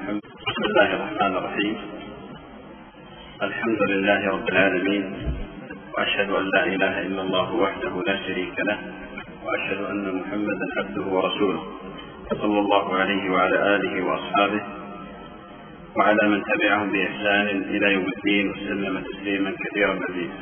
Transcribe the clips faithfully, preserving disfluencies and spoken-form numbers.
بسم الله الرحمن الرحيم. الحمد لله رب العالمين، وأشهد أن لا إله إلا الله وحده لا شريك له، وأشهد أن محمدا عبده ورسوله صلى الله عليه وعلى آله وأصحابه وعلى من تبعهم بإحسان إلى يوم الدين، وسلم تسليما كثيرا مزيدا.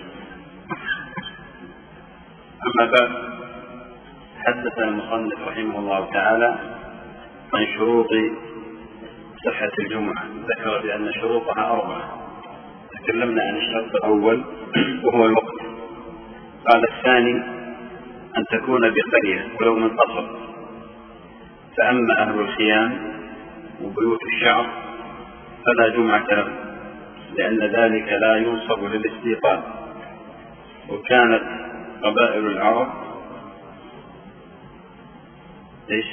أما بعد، حدث المصنف رحمه الله تعالى عن شروط صحة الجمعة، ذكر بأن شروطها أربعة. تكلمنا عن الشرط الأول وهو الوقت. قال الثاني أن تكون بقرية ولو منتصف، فأما أهل الخيام وبيوت الشعر فلا جمعة له، لأن ذلك لا ينصب للاستيطان. وكانت قبائل العرب إيش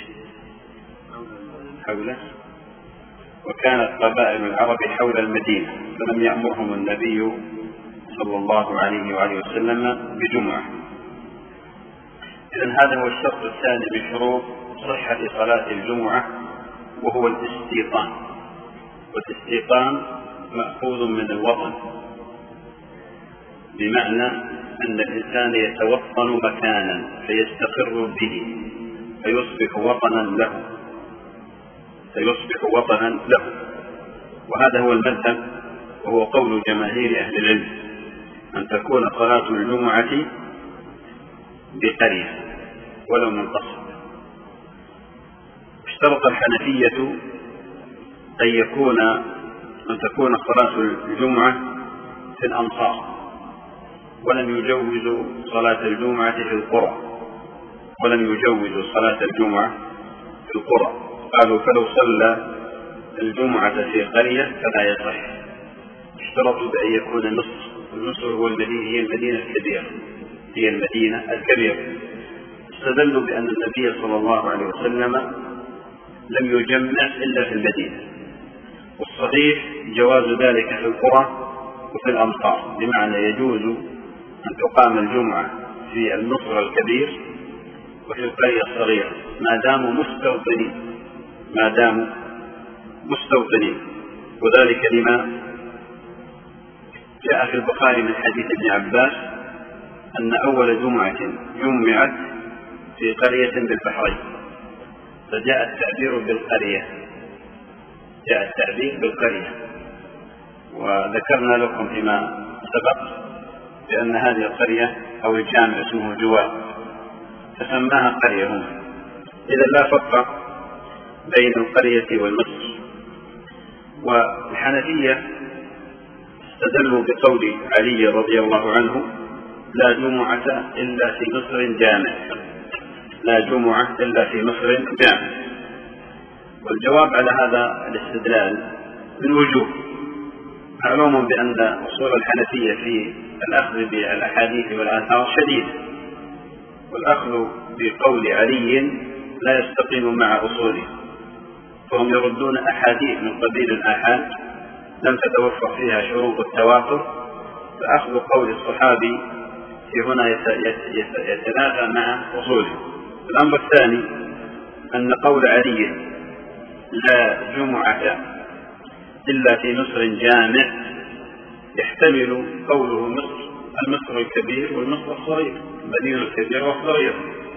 حوله وكانت قبائل العرب حول المدينة، فلم يأمرهم النبي صلى الله عليه وآله وسلم بجمعة. إذن هذا هو الشرط الثاني من شروط صحة صلاة الجمعة، وهو الاستيطان. والاستيطان مأخوذ من الوطن، بمعنى أن الإنسان يتوطن مكانا فيستقر به فيصبح وطنا له فيصبح وطنا له وهذا هو المذهب، وهو قول جماهير أهل العلم، أن تكون صلاة الجمعة بقرية ولو منتصف. اشترط الحنفية أن يكون أن تكون صلاة الجمعة في الأمصار، ولم يجوزوا صلاة الجمعة في القرى ولم يجوزوا صلاة الجمعة في القرى قالوا فلو صلى الجمعة في قرية فلا يصح. اشترطوا بأن يكون مصر، مصر هو المدينة هي المدينة الكبيرة هي المدينة الكبيرة استدلوا بأن النبي صلى الله عليه وسلم لم يجمع إلا في المدينة، والصحيح جواز ذلك في القرى وفي الأمصار، بمعنى يجوز أن تقام الجمعة في المصر الكبير وفي القرية الصغيرة ما داموا مستوطنين ما داموا مستوطنين وذلك لما جاء في البخاري من حديث ابن عباس أن أول جمعة جمعت في قرية بالبحرين، فجاء التعبير بالقرية جاء التعبير بالقرية وذكرنا لكم فيما سبق بأن هذه القرية أو الجامع اسمه جوار، فسماها قرية هنا. إذا لا فرق بين القرية والمصر. والحنفية استدلوا بقول علي رضي الله عنه لا جمعة إلا في مصر جامع لا جمعة إلا في مصر جامع. والجواب على هذا الاستدلال من وجوه. معلوم بأن أصول الحنفية في الأخذ بالأحاديث والآثار شديد، والأخذ بقول علي لا يستقيم مع أصوله، فهم يردون أحاديث من قبيل الآحاد لم تتوفر فيها شروط التواتر، فأخذ قول الصحابي في هنا يتنافى مع أصوله. الأمر الثاني أن قول علي لا جمعة إلا في مصر جامع يحتمل قوله مصر المصر الكبير والمصر الصغير، المدينة الكبيرة والصغيرة.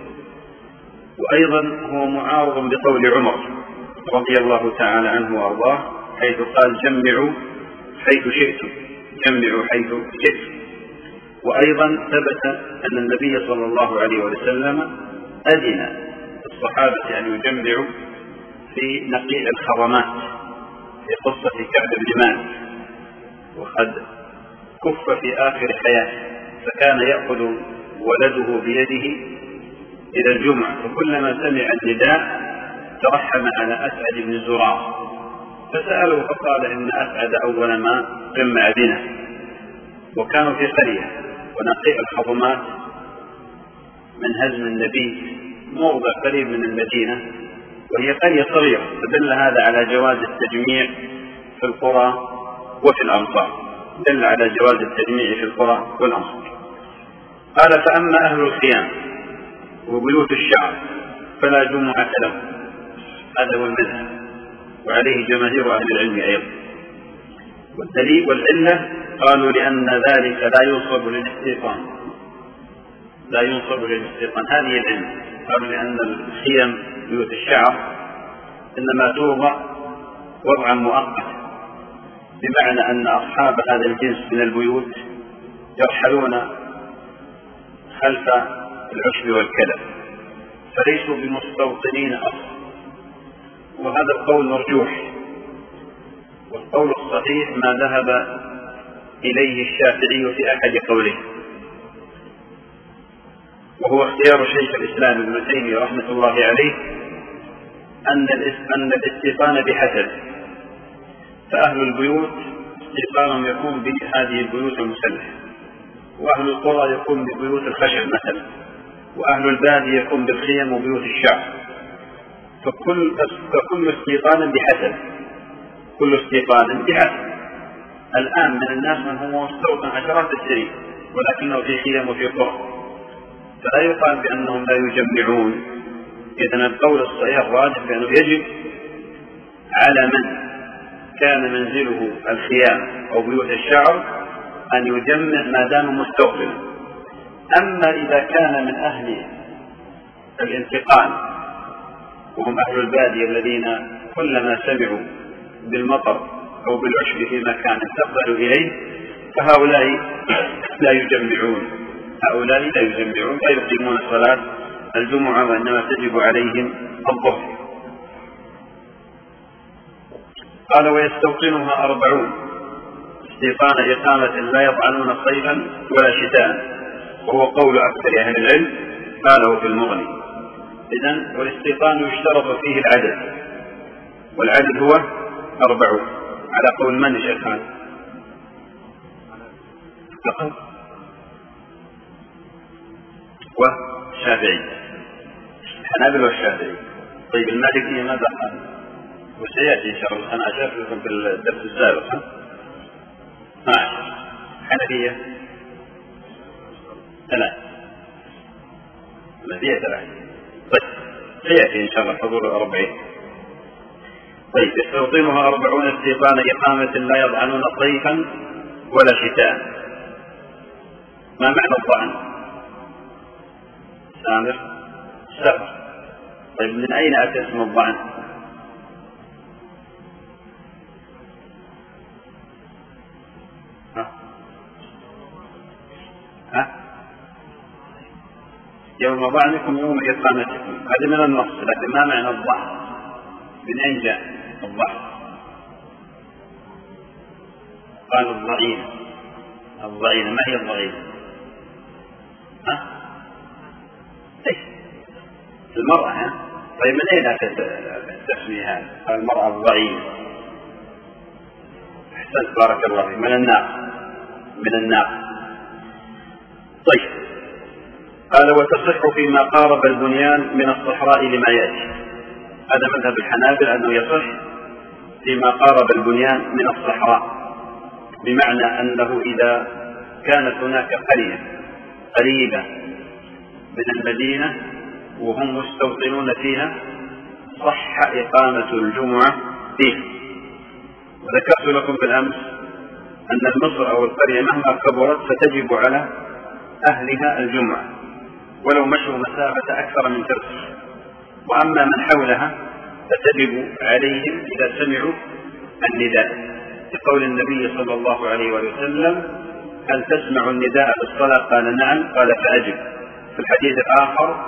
وأيضا هو معارض بقول عمر رضي الله تعالى عنه وأرضاه حيث قال جمعوا حيث شئتم جمعوا حيث شئتم. وأيضا ثبت أن النبي صلى الله عليه وسلم أذن الصحابة أن يجمعوا في نقيء الحرمات في قصة كعب بن مالك، وقد كف في آخر حياته، فكان يأخذ ولده بيده إلى الجمعة، فكلما سمع النداء ترحم على أسعد بن زرار فسأله فقال إن أسعد أول ما جمع بنا. وكانوا في قرية، ونقيء الحرمات من هزم النبي موضع قريب من المدينة وهي قرية صغيرة، فدل هذا على جواز التجميع في القرى وفي الأمصار دل على جواز التجميع في القرى والأمصار. قال فأما أهل الخيام وبيوت الشعر فلا جمعة لهم، هذا هو المذهب. وعليه جماهير أهل العلم أيضا. والدليل والعلة قالوا لأن ذلك لا ينصب للاستيطان، لا ينصب للاستيطان، هذه العلة. قالوا لأن الخيم بيوت الشعر إنما توضع وضعا مؤقتا، بمعنى أن أصحاب هذا الجنس من البيوت يرحلون خلف العشب والكلف، فليسوا بمستوطنين أصلا، وهذا القول مرجوح. والقول الصحيح ما ذهب إليه الشافعي في أحد قوله، وهو اختيار شيخ الإسلام ابن تيمية رحمة الله عليه، أن أن الاستيطان بحسب، فأهل البيوت استيطانهم يكون بهذه البيوت المسلحة، وأهل القرى يكون ببيوت الخشب مثلا، وأهل البادية يكون بالخيم وبيوت الشعر. فكل فكل استيطان بحسب، كل استيطان بحسب. الآن من الناس من هو مستوطن عشرات السنين ولكنه في خيم وفي قرى، فلا يقال بأنهم لا يجمعون. إذن القول الصحيح الراجح بأنه يجب على من كان منزله الخيام أو بيوت الشعر أن يجمع ما دام مستوطنا. أما إذا كان من أهل الانتقال وهم أهل البادية الذين كلما سمعوا بالمطر أو بالعشب في مكان انتقلوا إليه، فهؤلاء لا يجمعون، هؤلاء لا يجمعون لا يقيمون صلاة الجمعة، وإنما تجب عليهم الظهر. قال ويستوطنها أربعون استيطان إقامة لا يطعنون صيفا ولا شتاء، وهو قول أكثر أهل العلم، قاله في المغني. إذن والاستيطان يشترط فيه العدد، والعدد هو أربعون على قول من شيخان؟ والشافعي، الحنابلة والشافعي. طيب المالكية ماذا قال؟ وسيأتي إن شاء الله، أنا أشرت لكم في الدرس السابق. ها حنفية ثلاث، المالكية ثلاث. طيب سيأتي إن شاء الله حضور الأربعين. طيب يستوطنها أربعون استيطان إقامة لا يضعنون صيفا ولا شتاء. ما معنى الضعن؟ سامر سفر. طيب من أين أتى اسم الضعن؟ ها؟ ها؟ يوم ضعنكم يوم إقامتكم، هذا من النص، لكن ما معنى الضعن؟ من أين جاء الضعن؟ قال الضعين. الضعين ما هي الضعين؟ ها؟ ايش؟ المرأة. ها؟ طيب من أين أتت التسمية هذا؟ قال المرأة الضعين. أحسنت بارك الله فيك. من الناقة، من الناقة. طيب قال وتصح فيما قارب البنيان من الصحراء لما يأتي. هذا مذهب الحنابلة أنه يصح فيما قارب البنيان من الصحراء، بمعنى أنه إذا كانت هناك قرية قريبة من المدينة وهم مستوطنون فيها صح إقامة الجمعة فيها. وذكرت لكم بالأمس أن المصر أو القرية مهما كبرت فتجب على أهلها الجمعة ولو مشوا مسافة أكثر من ترسل. وأما من حولها فتجب عليهم إذا سمعوا النداء، لقول النبي صلى الله عليه وسلم هل تسمع النداء في الصلاة؟ قال نعم، قال فأجب. في الحديث الآخر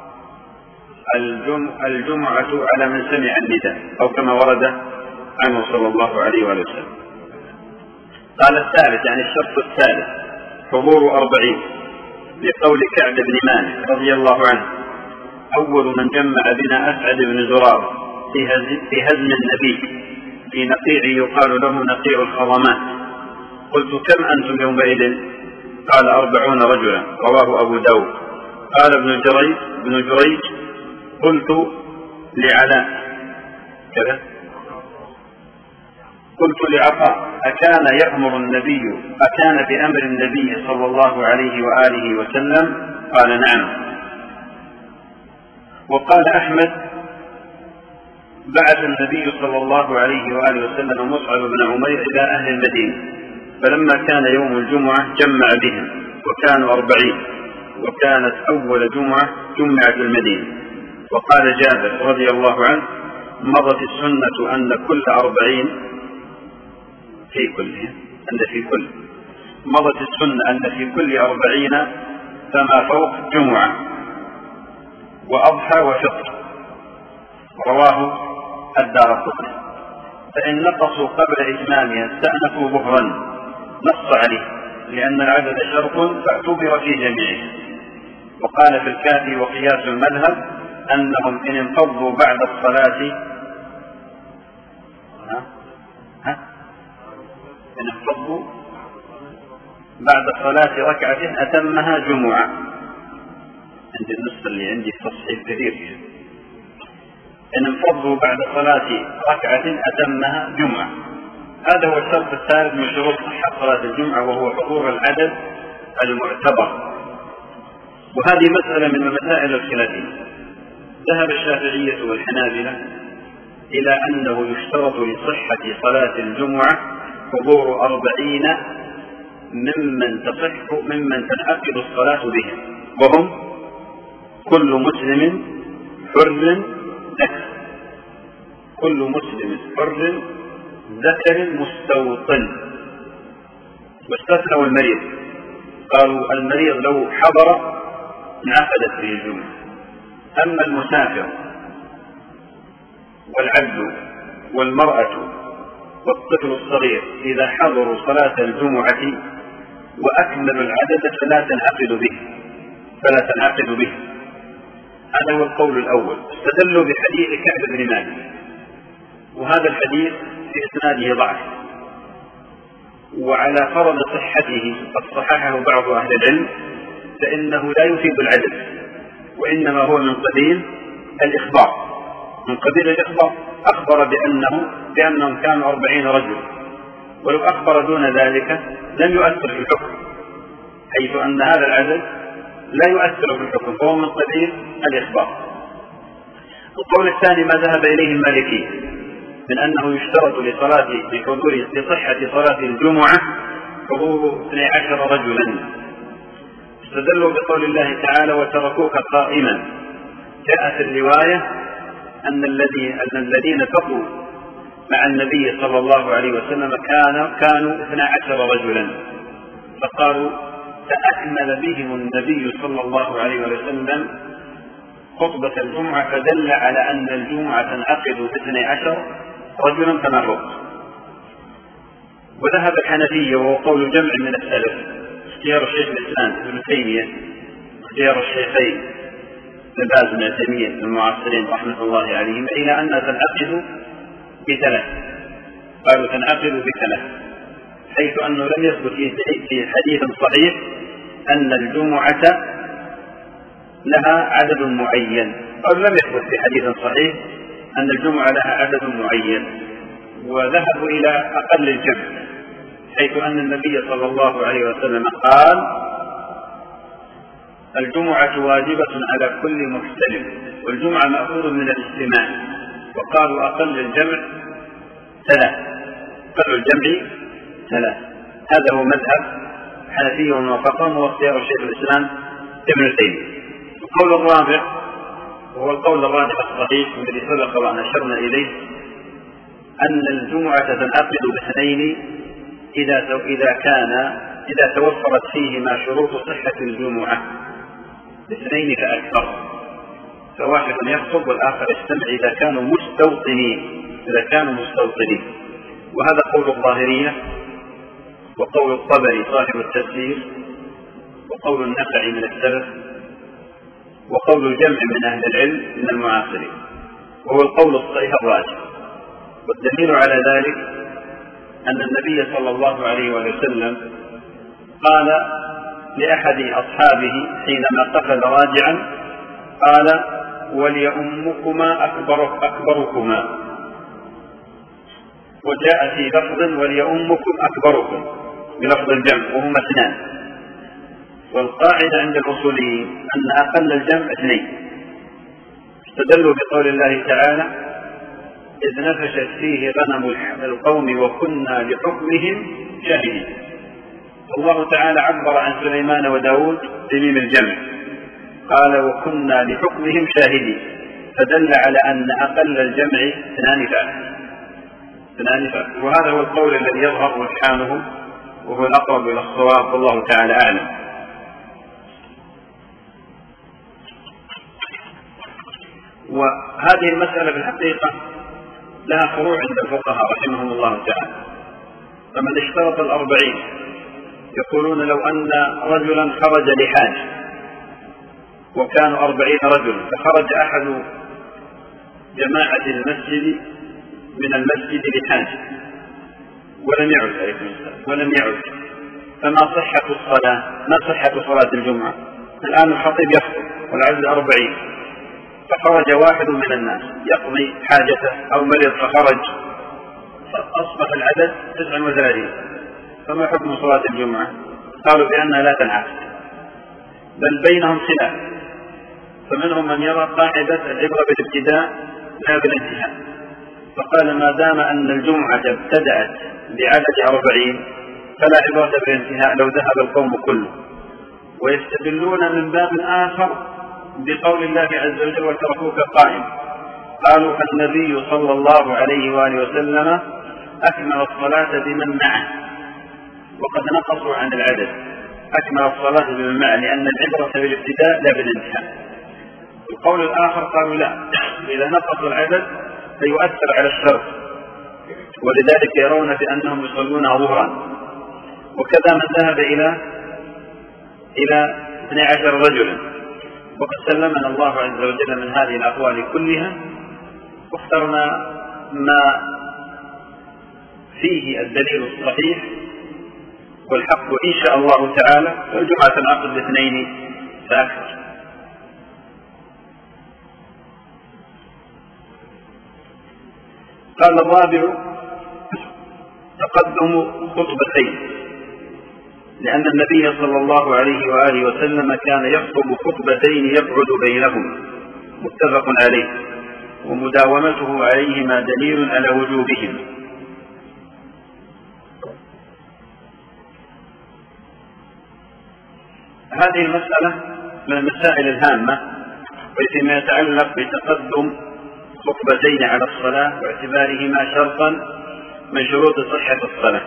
الجمعة على من سمع النداء، أو كما ورد عنه صلى الله عليه وسلم. قال الثالث يعني الشرط الثالث حضور أربعين، لقول كعب بن مالك رضي الله عنه أول من جمع بنا أسعد بن زرار في هزم النبي في نقيع يقال له نقيع الخضمات. قلت كم أنتم يومئذ؟ قال أربعون رجلا، رواه أبو داود. قال ابن جريج ابن جريج قلت لعلاء كذا قلت لعطاء أكان يأمر النبي أكان بأمر النبي صلى الله عليه وآله وسلم؟ قال نعم. وقال أحمد بعث النبي صلى الله عليه وآله وسلم مصعب بن عمير إلى أهل المدينة، فلما كان يوم الجمعة جمع بهم وكانوا أربعين، وكانت أول جمعة جمعت المدينة. وقال جابر رضي الله عنه: مضت السنة أن كل أربعين في كل أن في كل مضت السنة أن في كل أربعين فما فوق جمعة وأضحى وفطر. رواه الدارقطني. فإن نقصوا قبل إتمامها استأنفوا ظهرا، نص عليه لأن العدد شرط فاعتبر في جميعه. وقال في الكافي وقياس المذهب أنهم إن انفضوا بعد الصلاة ها ها إن انفضوا بعد الصلاة ركعة أتمها جمعة. عندي النص اللي عندي تصحيح كثير فيه. إن انفضوا بعد صلاة ركعة أتمها جمعة. هذا هو الشرط الثالث من شروط صحة صلاة الجمعة، وهو حضور العدد المعتبر. وهذه مسألة من المسائل الخلافية. ذهب الشافعية والحنابلة إلى أنه يشترط لصحة صلاة الجمعة حضور أربعين ممن تصح ممن تنعقد الصلاة بهم، وهم كل مسلم حر ذكر كل مسلم حر ذكر مستوطن. واستثنوا المريض، قالوا المريض لو حضر انعقدت به الجمعة. أما المسافر والعبد والمرأة والطفل الصغير إذا حضروا صلاة الجمعة وأكملوا العدد فلا تنعقد به فلا تنعقد به هذا هو القول الأول. استدلوا بحديث كعب بن مالك، وهذا الحديث في إسناده ضعف، وعلى فرض صحته قد صححه بعض أهل العلم، فإنه لا يفيد العدد، وإنما هو من قبيل الإخبار من قبيل الإخبار أخبر بأنه بأنهم كانوا أربعين رجل، ولو أخبر دون ذلك لم يؤثر في الحكم، حيث أن هذا العدد لا يؤثر في الحكم، فهو من قبيل الإخبار. القول الثاني ما ذهب إليه المالكي من أنه يشترط لصلاة لحضور لصحة صلاة الجمعة حضور اثني عشر رجلا. استدلوا بقول الله تعالى: وتركوك قائما. جاء في الرواية أن الذين أن الذين بقوا مع النبي صلى الله عليه وسلم كانوا كانوا اثني عشر رجلا، فقالوا فأكمل بهم النبي صلى الله عليه وسلم خطبة الجمعة، فدل على أن الجمعة تنعقد باثني عشر رجلا كما فوق. وذهب الحنفية وهو قول جمع من السلف، اختيار الشيخ الإسلام ابن تيمية، اختيار الشيخين ابن باز بن تيمية المعاصرين رحمة الله عليهم، إلى أنها تنعقد بثلاث. قالوا تنعقد بثلاث، حيث أنه لم يثبت في حديث صحيح أن الجمعة لها عدد معين، أو لم يثبت في حديث صحيح أن الجمعة لها عدد معين. وذهبوا إلى أقل الجمع، حيث أن النبي صلى الله عليه وسلم قال: الجمعة واجبة على كل محتلم، والجمعة مأخوذ من الاستماع. وقالوا أقل الجمع ثلاث أقل الجمع ثلاث هذا هو مذهب حنفي وموافقهم، واختيار الشيخ الإسلام ابن تيمية. القول الرابع وهو القول الراجح الصحيح الذي سبق وأن أشرنا إليه، أن الجمعة تنعقد باثنين إذا إذا كان إذا توفرت فيهما شروط صحة الجمعة، باثنين فأكثر، فواحد يخطب والآخر يستمع إذا كانوا مستوطنين إذا كانوا مستوطنين وهذا قول الظاهرية، وقول الطبري صاحب التفسير، وقول النخعي من السلف، وقول الجمع من أهل العلم من المعاصرين، وهو القول الصحيح الراجح. والدليل على ذلك أن النبي صلى الله عليه وسلم قال لأحد أصحابه حينما قفز راجعا، قال: وليؤمكما أكبر أكبركما. وجاء في لفظ: وليؤمكم أكبركم، بلفظ الجمع، وهما اثنان. والقاعدة عند الأصوليين أن أقل الجمع اثنين. استدلوا بقول الله تعالى: إذ نفشت فيه غنم القوم وكنا لحكمهم شاهدين. الله تعالى عبر عن سليمان وداود بميم الجمع، قال وكنا لحكمهم شاهدين، فدل على أن أقل الجمع اثنان فاعل اثنان فاعل وهذا هو القول الذي يظهر رجحانه وهو الأقرب إلى الصواب، والله تعالى أعلم. وهذه المسألة في الحقيقة لها فروع عند الفقهاء رحمهم الله تعالى. فمن اشترط الأربعين يقولون لو أن رجلا خرج لحاجة وكانوا أربعين رجلا، فخرج أحد جماعة المسجد من المسجد لحاجة ولم يعد عليكم السلام ولم يعد، فما صحة الصلاة؟ ما صحة صلاة الجمعة؟ الآن الخطيب يخطب والعدد أربعين، فخرج واحد من الناس يقضي حاجته أو مرض فخرج، أصبح العدد تسعة وثلاثين، فما حكم صلاة الجمعة؟ قالوا بأنها لا تنعقد، بل بينهم خلاف، فمنهم من يرى قاعدة العبرة بالابتداء لا بالانتهاء، فقال ما دام أن الجمعة ابتدأت بعدد أربعين فلا عبرة بالانتهاء لو ذهب القوم كله. ويستدلون من باب آخر بقول الله عز وجل وتركوك قائم، قالوا النبي صلى الله عليه وآله وسلم أكمل الصلاة بمن معه وقد نقصوا عن العدد، أكمل الصلاة بمن معه لأن العبرة بالابتداء لا بالانتهاء. القول الآخر قالوا لا، إذا نقص العدد فيؤثر على الشرط، ولذلك يرون بأنهم يصلون ظهرا. وكذا من ذهب إلى إلى اثني عشر رجلا، وقد سلمنا الله عز وجل من هذه الأقوال كلها، واخترنا ما فيه الدليل الصحيح والحق إن شاء الله تعالى، والجمعة تنعقد باثنين فأكثر. قال الرابع تقدم خطبتين، لأن النبي صلى الله عليه وآله وسلم كان يخطب خطبتين يبعد بينهما، متفق عليه، ومداومته عليهما دليل على وجوبهما. هذه المسألة من المسائل الهامة، وفيما يتعلق بتقدم خطبتين على الصلاة واعتبارهما شرطا من شروط صحة الصلاة.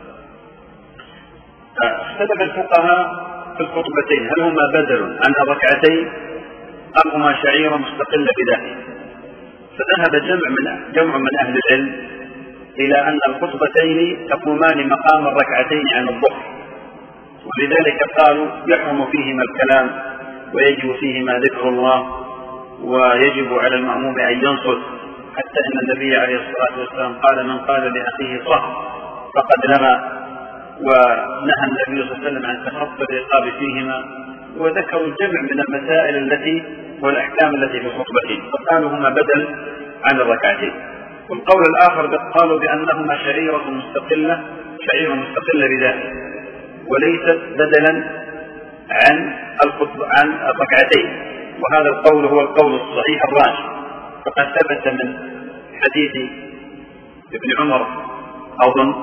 اختلف الفقهاء في الخطبتين، هل هما بدل عن الركعتين أم هما شعيرة مستقلة بذاتها؟ فذهب جمع من جمع من أهل العلم إلى أن الخطبتين تقومان مقام الركعتين عن الظهر، ولذلك قالوا يحرم فيهما الكلام ويجب فيهما ذكر الله، ويجب على المأموم أن ينصت، حتى أن النبي عليه الصلاة والسلام قال من قال لأخيه صح فقد لغى، ونهى النبي صلى الله عليه وسلم عن تخطي الرقاب فيهما، وذكروا الجمع من المسائل التي والأحكام التي في الخطبتين، فقالوا هما بدل عن الركعتين. والقول الآخر قالوا بأنهما شعيرة مستقلة شعيرة مستقلة بذاتها، وليست بدلا عن الخطبة عن الركعتين، وهذا القول هو القول الصحيح الراجح، فقد ثبت من حديث ابن عمر أظن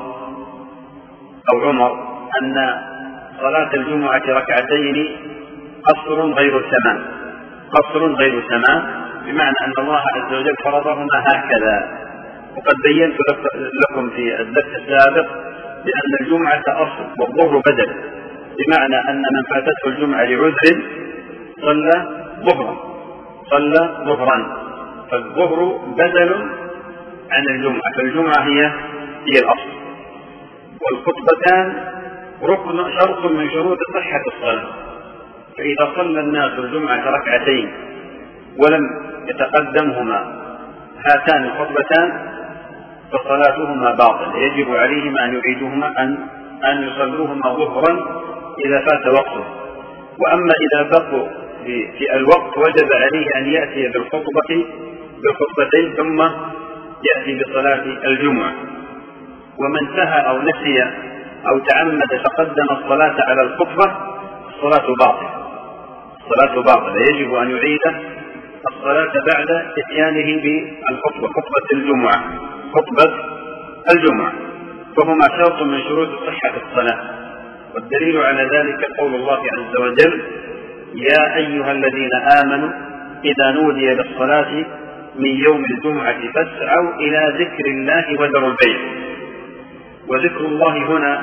أو عمر أن صلاة الجمعة ركعتين قصر غير تمام، قصر غير تمام، بمعنى أن الله عز وجل فرضهما هكذا. وقد بينت لكم في الدرس السابق بأن الجمعة أصل والظهر بدل، بمعنى أن من فاتته الجمعة لعذر صلى ظهرا صلى ظهرا فالظهر بدل عن الجمعة، فالجمعة هي هي الأصل. والخطبتان ركن شرط من شروط صحة الصلاة، فإذا صلى الناس الجمعة ركعتين ولم يتقدمهما هاتان الخطبتان فصلاتهما باطلة، يجب عليهما أن يعيدوهما أن أن يصلوهما ظهرا إذا فات وقته. وأما إذا بقوا في, في الوقت وجب عليه أن يأتي بالخطبة بالخطبتين ثم يأتي بصلاة الجمعة. ومن سهى أو نسي أو تعمد فقدم الصلاة على الخطبة الصلاة باطلة الصلاة باطلة يجب أن يعيد الصلاة بعد إتيانه بالخطبة، خطبة الجمعة، خطبة الجمعة، فهما شرط من شروط صحة الصلاة. والدليل على ذلك قول الله عز وجل: يا أيها الذين آمنوا إذا نودي للصلاة من يوم الجمعة فاسعوا إلى ذكر الله وذروا البيع. وذكر الله هنا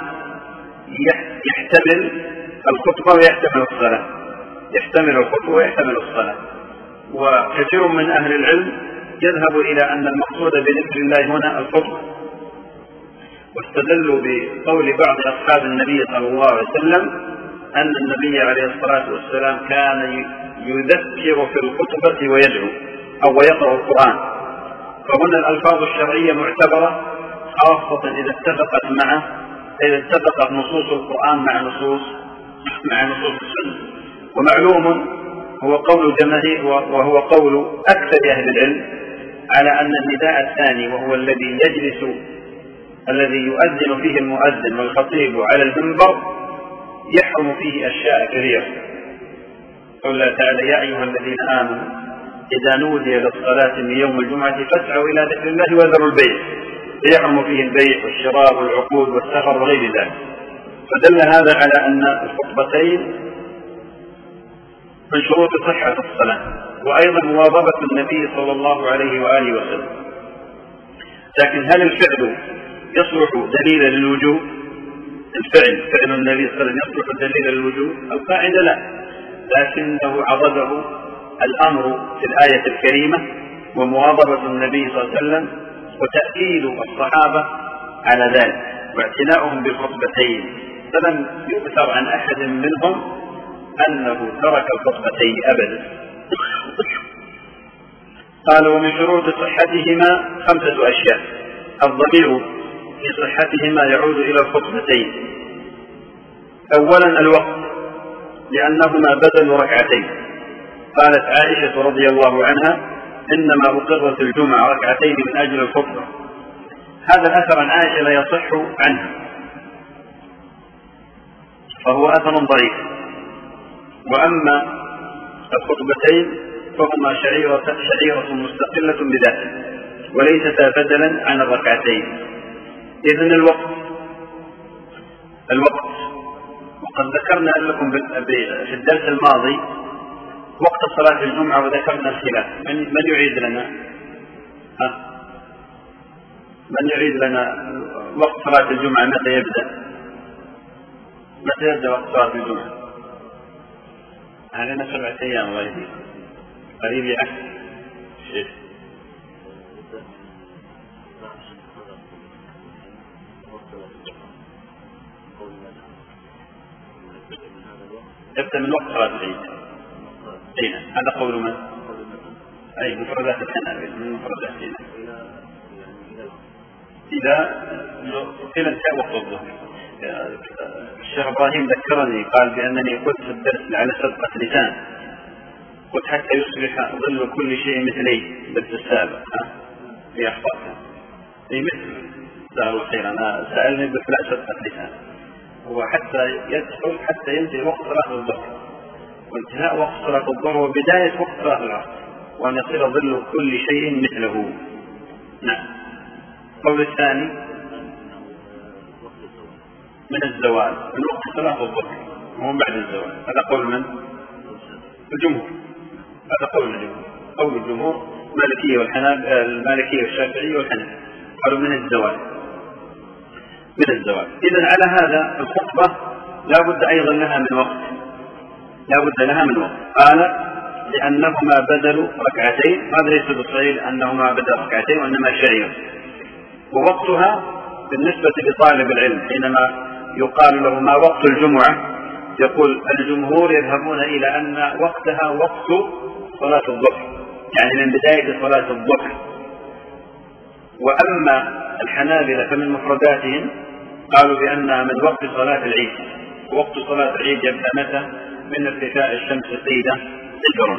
يحتمل الخطبة ويحتمل الصلاة، يحتمل الخطبة ويحتمل الصلاة. وكثير من أهل العلم يذهب إلى أن المقصود بذكر الله هنا الخطبة، واستدلوا بقول بعض أصحاب النبي صلى الله عليه وسلم أن النبي عليه الصلاة والسلام كان يذكر في الخطبة ويدعو أو يقرأ القرآن. فهنا الألفاظ الشرعية معتبرة خاصة إذا اتفقت مع إذا اتفقت نصوص القرآن مع نصوص مع نصوص السنة. ومعلوم هو قول جماهير وهو قول أكثر أهل العلم على أن النداء الثاني، وهو الذي يجلس الذي يؤذن فيه المؤذن والخطيب على المنبر، يحرم فيه أشياء كثيرة. قال الله تعالى: يا أيها الذين آمنوا إذا نودي للصلاة من يوم الجمعة فاسعوا إلى ذكر الله وذروا البيع، فيحرم فيه البيع والشراء والعقود والسفر وغير ذلك. فدل هذا على أن الخطبتين من شروط صحة الصلاة، وأيضا مواظبة النبي صلى الله عليه وآله وسلم. لكن هل الفعل يصلح دليلا للوجوب؟ الفعل فعل النبي صلى الله عليه وسلم يصلح دليلا للوجوب؟ القاعدة لا، لكنه عضده الأمر في الآية الكريمة ومواظبة النبي صلى الله عليه وسلم وتأكيد الصحابة على ذلك واعتناؤهم بالخطبتين، فلم يؤثر عن أحد منهم أنه ترك الخطبتين أبدا. قال: ومن شروط صحتهما خمسة أشياء. الضمير في صحتهما يعود إلى الخطبتين. أولا الوقت، لأنهما بدل ركعتين. قالت عائشة رضي الله عنها: إنما أقرت الجمعة ركعتين من أجل الخطبة. هذا الأثر عن عائشة لا يصح عنها، فهو أثر ضعيف. وأما الخطبتين فهما شعيرة, شعيرة مستقلة بذاته وليستا بدلا عن الركعتين. إذن الوقت الوقت وقد ذكرنا لكم في الدرس الماضي وقت صلاة الجمعة وذكرنا الخلاف. من, من يعيد لنا ها؟ من يعيد لنا وقت صلاة الجمعة متى يبدأ؟ متى يبدأ وقت صلاة الجمعة؟ علينا سبعة أيام الله يهديك. قريب يا أخي شيخ. يبدأ من وقت صلاة العيد. أين هذا قول من؟ أي مفردات الحنابلة من مفرداتنا. إذا إلى انتهاء وقت الظهر. الشيخ إبراهيم ذكرني قال بأنني قلت في الدرس على سبقة لسان، قلت حتى يصبح ظل كل شيء مثلي الدرس السابق في أخطاء أي مثل جزاه الله خيرا. أنا سألني بفلاء سبقة لسان، هو حتى يدخل حتى ينتهي وقت صلاة الظهر، وانتهاء وقت صلاة الظهر وبداية وقت صلاة العصر، وأن يصير ظل كل شيء مثله. نعم. القول الثاني من الزوال، من وقت صلاة الظهر وهم بعد الزوال. هذا قول من؟ الجمهور. هذا قول الجمهور، قول الجمهور المالكية والحناب المالكية والشافعية والحنابلة قالوا من الزوال من الزوال. إذن على هذا الخطبة لا بد أيضا لها من وقت، لا بد لها من وقت. قال: لأنهما بدل ركعتين. هذا ليس بالصحيح أنهما بدل ركعتين وإنما شعير. ووقتها بالنسبة لطالب العلم حينما يقال له ما وقت الجمعة يقول الجمهور يذهبون إلى أن وقتها وقت صلاة الظهر، يعني من بداية صلاة الظهر. وأما الحنابلة فمن مفرداتهم قالوا بأنها من وقت صلاة العيد. وقت صلاة العيد يبدأ متى؟ من ارتفاع الشمس السيدة الجرم.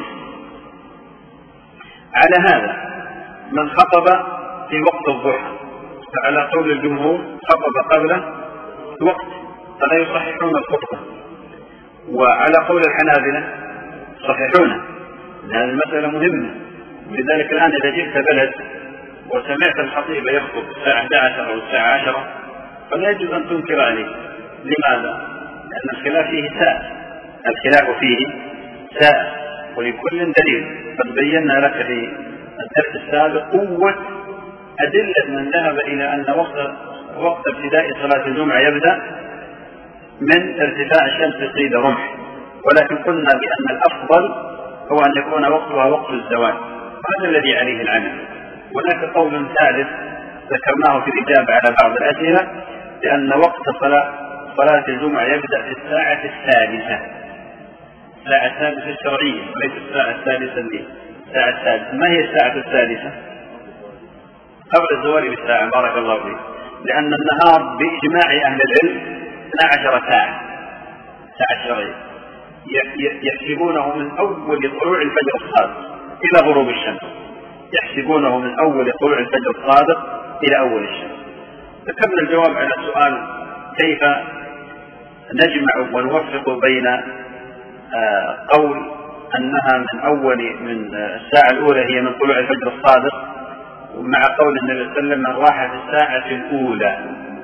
على هذا من خطب في وقت الضحى فعلى قول الجمهور خطب قبل الوقت فلا يصححون الخطبة، وعلى قول الحنابلة صححونه هذه المسألة مهمة. ولذلك الآن إذا جئت بلد وسمعت الخطيب يخطب الساعة أحد عشر أو الساعة عشرة فلا يجوز أن تنكر عليه. لماذا؟ لأن الخلاف فيه سائر، الخلاف فيه سائر ولكل دليل. قد بينا لك في الدرس السابق قوة أدلة من ذهب إلى أن وقت وقت ابتداء صلاة الجمعة يبدأ من ارتفاع الشمس قيد رمح، ولكن قلنا بأن الأفضل هو أن يكون وقتها وقت الزوال، هذا الذي عليه العمل. هناك قول ثالث ذكرناه في الإجابة على بعض الأسئلة بأن وقت صلاة صلاة الجمعة يبدأ في الساعة السادسة، الساعة السادسة الشرعية وليس الساعة السادسة الليل، الساعة السادسة. ما هي الساعة السادسة؟ قبل الزوال بالساعة. بارك الله فيك. لأن النهار بإجماع أهل العلم اثنتا عشرة ساعة، ساعة شرعية يحسبونه من أول طلوع الفجر الصادق إلى غروب الشمس، يحسبونه من أول طلوع الفجر الصادق إلى أول الشمس. ذكرنا الجواب على سؤال كيف نجمع ونوفق بين آه قول أنها من أول من الساعة الأولى هي من طلوع الفجر الصادق، ومع قول النبي صلى الله عليه وسلم من راح في الساعة الأولى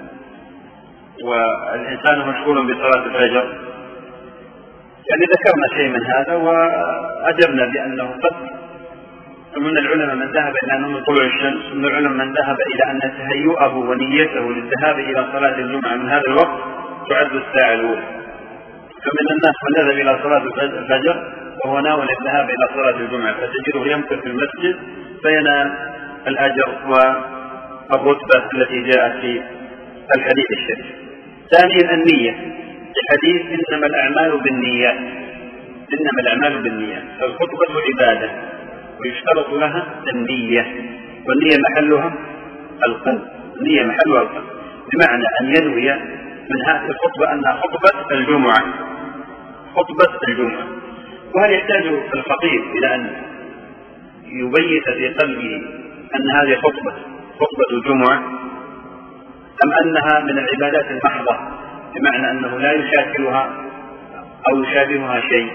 والإنسان مشغول بصلاة الفجر. يعني ذكرنا شيء من هذا وأجبنا بأنه قد من العلماء من ذهب إلى أنه من طلوع الشمس، ومن العلماء من ذهب إلى أن تهيئه ونيته للذهاب إلى صلاة الجمعة من هذا الوقت تعد الساعة الأولى. فمن الناس من ذهب إلى صلاة الفجر وهو ناوي الذهاب إلى صلاة الجمعة فتجده يمكث في المسجد فينال الأجر والرتبة التي جاءت في الحديث الشريف. ثانيا النية، في حديث إنما الأعمال بالنيات، إنما الأعمال بالنيات. فالخطبة عبادة ويشترط لها النية، والنية محلها القلب، النية محلها القلب، بمعنى أن ينوي من هذه الخطبة أنها خطبة الجمعة، خطبة الجمعة. وهل يحتاج الخطيب إلى أن يبيت في قلبه أن هذه خطبة خطبة الجمعة، أم أنها من العبادات المحضة بمعنى أنه لا يشاكلها أو يشابهها شيء؟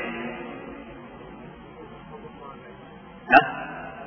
ها؟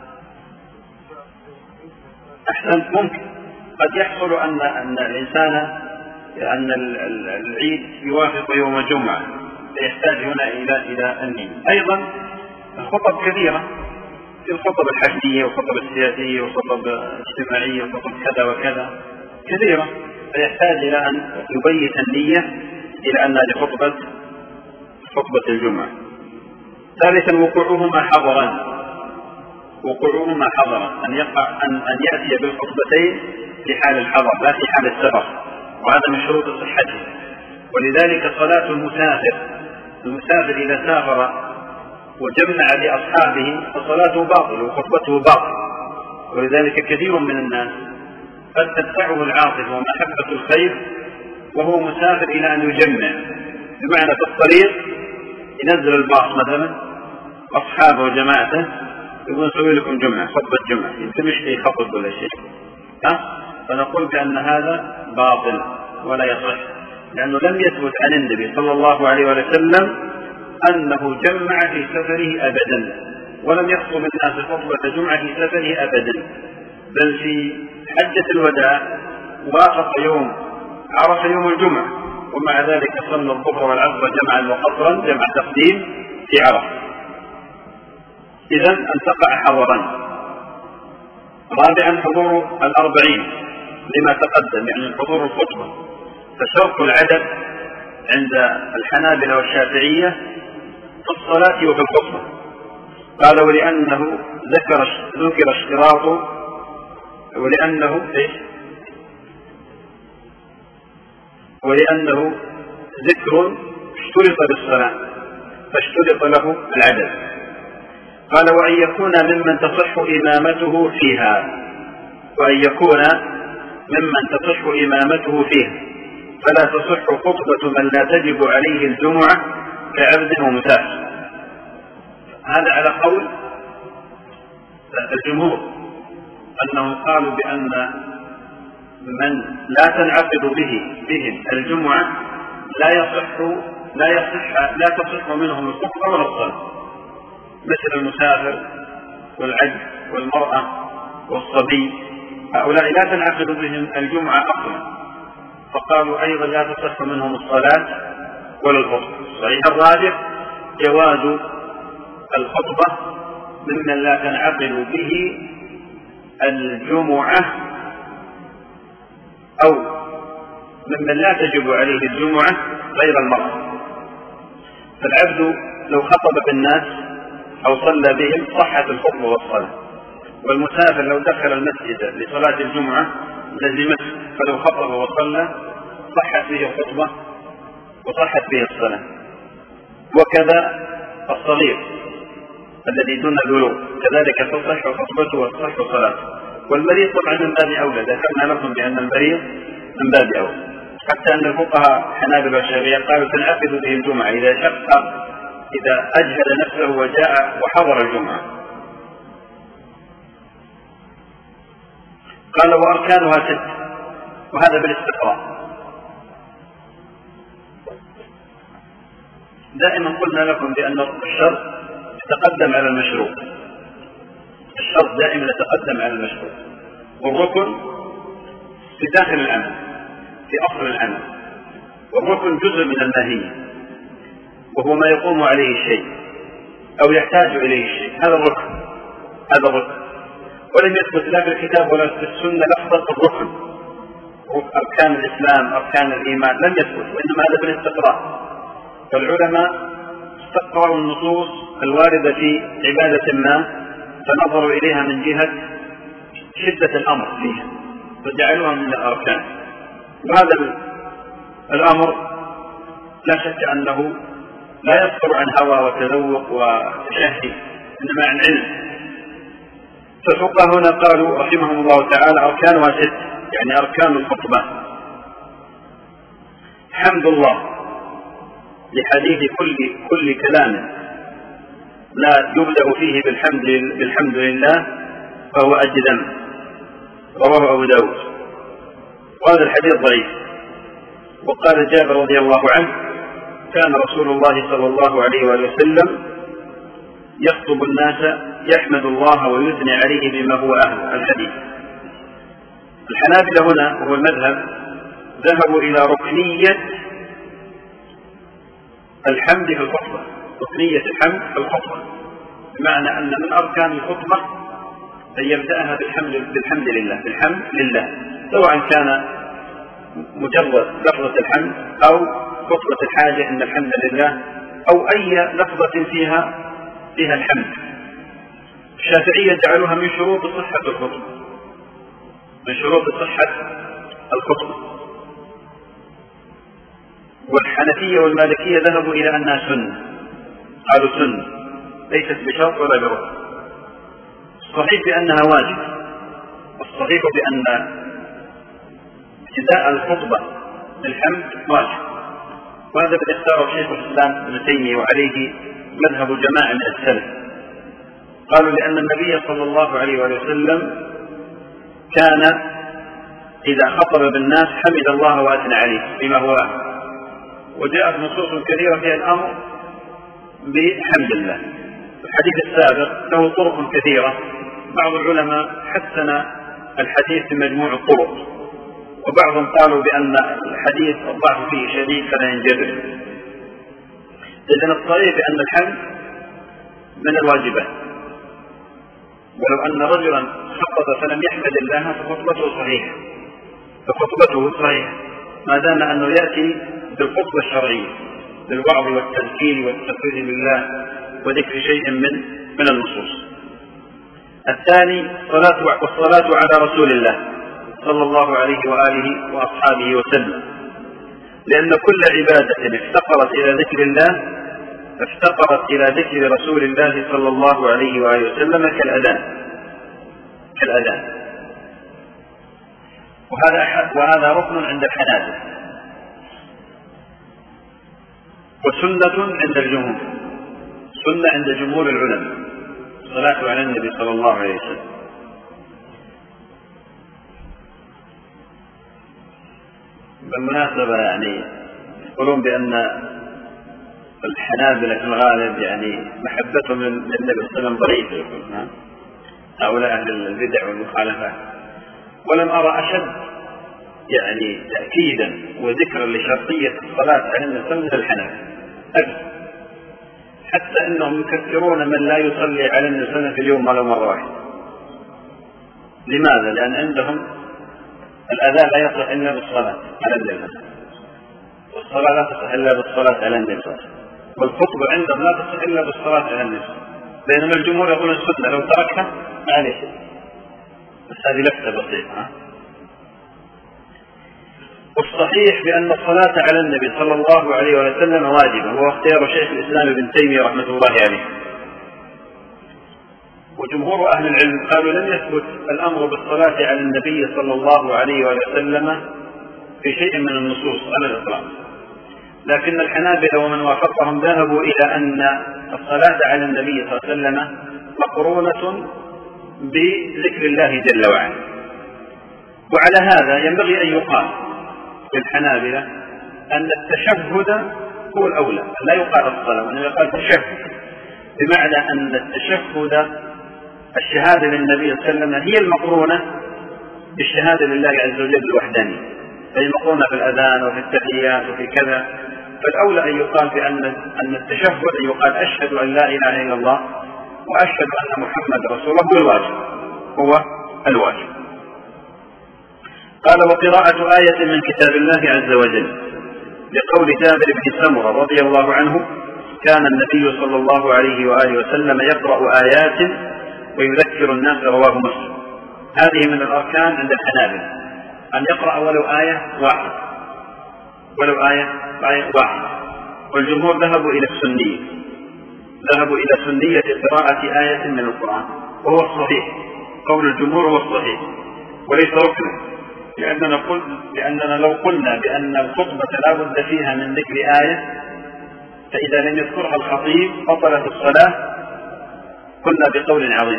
أحسن. ممكن قد يحصل أن أن الإنسان أن العيد يوافق يوم الجمعة فيحتاج هنا إلى إلى النية. أيضا الخطب كثيرة، في الخطب الحشدية والخطب السياسية والخطب الاجتماعية والخطب كذا وكذا كثيرة، فيحتاج إلى أن يبيت النية إلى أن هذه خطبة خطبة الجمعة. ثالثا وقوعهما حضرا، وقوعهما حضرا أن يقع أن أن يأتي بالخطبتين في حال الحضر لا في حال السفر، وهذا من شروط صحته. ولذلك صلاة المسافر، المسافر إذا سافر وجمع لأصحابه فصلاته باطل وخطبته باطل. ولذلك كثير من الناس قد تدفعه العاطفة ومحبة الخير وهو مسافر إلى أن يجمع، بمعنى في الطريق ينزل الباص مثلا أصحابه وجماعته يقول نسوي لكم جمعة، خطبة جمعة، يمكن مش أي خطب ولا شيء، ها؟ فنقول بأن هذا باطل ولا يصح، لأنه لم يثبت عن النبي صلى الله عليه وسلم أنه جمع في سفره أبدا، ولم يخطب الناس خطبة جمعة في سفره أبدا، بل في حجة الوداع وافق يوم عرف يوم الجمعة، ومع ذلك صلى الظهر والعصر جمعا وقصرا جمع تقديم في عرفة. إذن أن تقع حضرا. رابعا حضور الأربعين لما تقدم، يعني حضور الخطبة. فشرط العدد عند الحنابلة والشافعية في الصلاة وفي الخطبة. قال ولأنه ذكر ذكر اشتراط ولأنه إيش؟ ولأنه ذكر اشترط بالصلاة فاشترط له العدد. قال وأن يكون ممن تصح إمامته فيها، وأن يكون ممن تصح إمامته فيها، فلا تصح خطبة من لا تجب عليه الجمعة كعبد ومسافر. هذا على قول الجمهور أنهم قالوا بأن من لا تنعقد به بهم الجمعة لا يصح لا يصح لا تصح منهم الخطبة ولا الصلاة، مثل المسافر والعجز والمرأة والصبي، هؤلاء لا تنعقد بهم الجمعة أصلا، فقالوا أيضا لا تصح منهم الصلاة ولا الخطبة. صحيح الراجح جواز الخطبة ممن لا تنعقد به الجمعة أو ممن لا تجب عليه الجمعة غير المرأة. فالعبد لو خطب بالناس أو صلى بهم صحت الخطبة والصلاة، والمسافر لو دخل المسجد لصلاة الجمعة لزمته، فلو خطب وصلى صحت به الخطبة وصحت به الصلاة. وكذا الصغير الذي دون البلوغ كذلك تصح خطبته وتصح صلاته. والمريض طبعا من باب أولى، ذكرنا لكم بأن المريض من باب أولى، حتى أن الفقهاء حنابلة والشافعية قالوا تنعقد به الجمعة إذا شق إذا أجهد نفسه وجاء وحضر الجمعة. قال وأركانها ست، وهذا بالاستقراء. دائما قلنا لكم بأن الشرط يتقدم على المشروط، الشرط دائما يتقدم على المشروط، والركن في داخل العمل في أصل العمل، والركن جزء من الماهية وهو ما يقوم عليه الشيء أو يحتاج إليه الشيء، هذا الركن هذا الركن ولم يثبت لا في الكتاب ولا في السنة لفظة الركن، أركان الإسلام أركان الإيمان لم يثبت، وإنما هذا بالاستقراء. فالعلماء استقرأوا النصوص الواردة في عبادة ما فنظروا إليها من جهة شدة الأمر فيها فجعلوها من الأركان. وهذا الأمر لا شك أنه لا يصدر عن هوى وتذوق وتشهي، إنما عن علم. فالفقهاء هنا قالوا رحمهم الله تعالى أركانها ست، يعني أركان الخطبة: حمد الله لحديث كل كل كلام لا يبدأ فيه بالحمد بالحمد لله فهو أجدم، رواه أبو داود، وهذا الحديث ضعيف. وقال جابر رضي الله عنه: كان رسول الله صلى الله عليه وآله وسلم يخطب الناس يحمد الله ويثني عليه بما هو أهل. الحديث. الحنابلة هنا وهو المذهب ذهبوا إلى ركنية الحمد في الخطبة، ركنية الحمد في الخطبة، بمعنى أن من أركان الخطبة أن يبدأها بالحمد بالحمد لله بالحمد لله سواء كان مجرد لفظة الحمد أو خطبة الحاجة إن الحمد لله أو أي لفظة فيها فيها الحمد. الشافعية جعلوها من شروط صحة الخطبة، من شروط صحة الخطبة. والحنفية والمالكية ذهبوا إلى أنها سنة، قالوا سنة ليست بشرط ولا بركن. الصحيح بأنها واجب، والصحيح بأن ابتداء الخطبة بالحمد واجب، وهذا قد اختاره شيخ الإسلام ابن تيمية وعليه مذهب جماعة من السلف. قالوا لأن النبي صلى الله عليه وسلم كان إذا خطب بالناس حمد الله وأثنى عليه بما هو أهل، وجاءت نصوص كثيرة فيها الأمر بحمد الله. الحديث السابق له طرق كثيرة، بعض العلماء حسن الحديث بمجموع الطرق، وبعضهم قالوا بأن الحديث الضعف فيه شديد فلا ينجبر. إذن الصحيح بأن الحمد من الواجبات، ولو أن رجلا خطب فلم يحمد الله فخطبته صحيحة فخطبته صحيحة ما دام أنه يأتي بالخطبة الشرعية بالوعظ والتذكير والتقرير بالله وذكر شيء من من النصوص. الثاني والصلاة على رسول الله صلى الله عليه وآله وأصحابه وسلم، لأن كل عبادة افتقرت إلى ذكر الله افتقرت إلى ذكر رسول الله صلى الله عليه وآله وسلم كالأذان كالأذان وهذا وهذا ركن عند الحنابلة وسنة عند الجمهور، سنة عند جمهور العلماء الصلاة على النبي صلى الله عليه وسلم. بالمناسبة يعني يقولون بأن الحنابلة في الغالب يعني محبتهم للنبي صلى الله عليه وسلم ضعيفة، يقول هؤلاء أهل البدع والمخالفات. ولم أرى أشد يعني تأكيدا وذكرا لشرطية الصلاة على النبي صلى الله عليه وسلم الحنابلة أبدا، حتى أنهم يكفرون من لا يصلي على النبي صلى الله عليه وسلم في اليوم ولو مرة واحدة. لماذا؟ لأن عندهم الأذان لا يصح إلا بالصلاة على النبي، والصلاة لا تصح إلا بالصلاة على النبي، والخطبة عندهم لا تصح إلا بالصلاة على النبي، بينما الجمهور يقولون السنة لو تركها معليش. بس هذه لفتة بسيطة. والصحيح بأن الصلاة على النبي صلى الله عليه وسلم واجبة، وهو اختيار شيخ الإسلام ابن تيمية رحمة الله عليه. وجمهور أهل العلم قالوا لم يثبت الأمر بالصلاة على النبي صلى الله عليه وسلم في شيء من النصوص على الإطلاق، لكن الحنابلة ومن وافقهم ذهبوا إلى أن الصلاة على النبي صلى الله عليه وسلم مقرونة بذكر الله جل وعلا. وعلى هذا ينبغي أن يقال للحنابلة أن التشهد هو الأولى، لا يقال الصلاة وإنما يقال تشهد، بمعنى أن التشهد الشهادة للنبي صلى الله عليه وسلم هي المقرونة بالشهادة لله عز وجل الوحداني، هي المقرونة في الأذان وفي التحيات وفي كذا. فالأولى أن يقال بأن أن التشهد أن يقال أشهد أن لا إله إلا الله وأشهد أن محمد رسول الله هو الواجب، هو الواجب. قال وقراءة آية من كتاب الله عز وجل، لقول جابر بن سمرة رضي الله عنه كان النبي صلى الله عليه وآله وسلم يقرأ آيات ويذكر الناس، رواه مسلم. هذه من الأركان عند الحنابلة أن يقرأ ولو آية واحدة، ولو آية واحدة. والجمهور ذهبوا إلى السنية، ذهبوا إلى سنية قراءة آية من القرآن، وهو الصحيح، قول الجمهور هو الصحيح وليس ركنا، لأننا, قل... لأننا لو قلنا بأن الخطبة لا بد فيها من ذكر آية، فإذا لم يذكرها الخطيب بطلت الصلاة، قلنا بقول عظيم.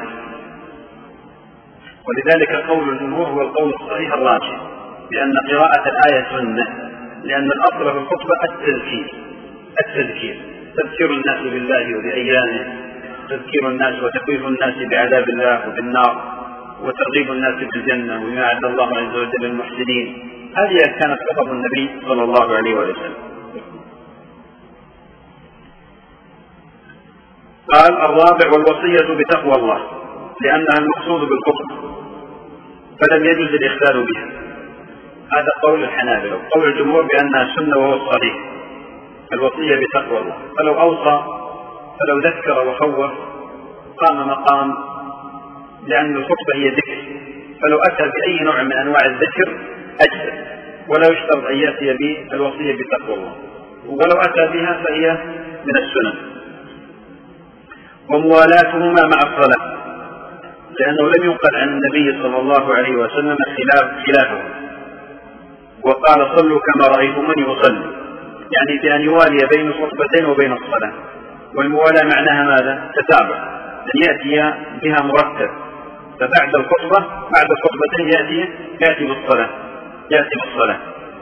ولذلك قول الجمهور هو القول الصحيح الراجح بأن قراءة الآية سنة، لأن الأصل في الخطبة التذكير، التذكير تذكير الناس بالله وبأيامه، تذكير الناس وتخويف الناس بعذاب الله وبالنار، وترغيب الناس بالجنة وما أعد الله عز وجل للمحسنين. هذه كانت خطب النبي صلى الله عليه وسلم. قال الرابع والوصية بتقوى الله، لأنها المقصود بالخطبة فلم يجوز الإخلال بها. هذا قول الحنابلة. قول الجمهور بأنها سنة وهو الصحيح، الوصية بتقوى الله. فلو أوصى فلو ذكر وخوف قام مقام، لأن الخطبة هي ذكر، فلو أتى بأي نوع من أنواع الذكر أجزل، ولا يشترط أن يأتي بالوصية بتقوى الله، ولو أتى بها فهي من السنن. وموالاتهما مع الصلاة، لأنه لم ينقل عن النبي صلى الله عليه وسلم خلاف خلافه، وقال صلوا كما رأيتموني أصلي، يعني بأن يوالي بين الخطبتين وبين الصلاة. والموالاة معناها ماذا؟ تتابع، أن يأتي بها مرتب، فبعد الخطبة بعد الخطبتين يأتي يأتي بالصلاة يأتي بالصلاة.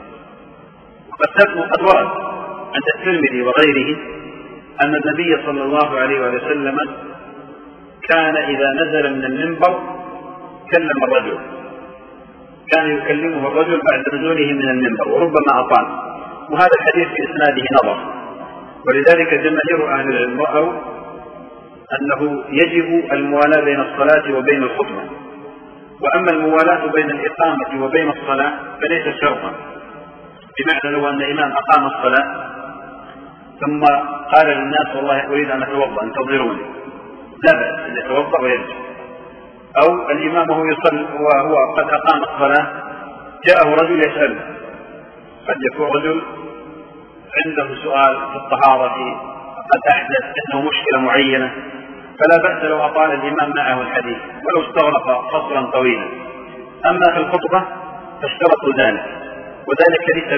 وقد ورد عند الترمذي وغيره أن النبي صلى الله عليه وسلم كان إذا نزل من المنبر كلم الرجل، كان يكلمه الرجل بعد نزوله من المنبر وربما أطال. وهذا الحديث في إسناده نظر، ولذلك جماهير أهل العلم رأوا أنه يجب الموالاة بين الصلاة وبين الخطبة. وأما الموالاة بين الإقامة وبين الصلاة فليس شرطا، بمعنى لو أن الإمام أقام الصلاة ثم قال للناس والله أريد أن أتوضأ انتظروني، لا بأس أن يتوضأ ويرجع. أو الإمام وهو يصلي وهو قد أقام الصلاة جاءه رجل يسأل، قد يكون رجل عنده سؤال في الطهارة، قد أحدث أنه مشكلة معينة، فلا بأس لو أطال الإمام معه الحديث ولو استغرق فصلا طويلا. أما في الخطبة فاشترطوا ذلك، وذلك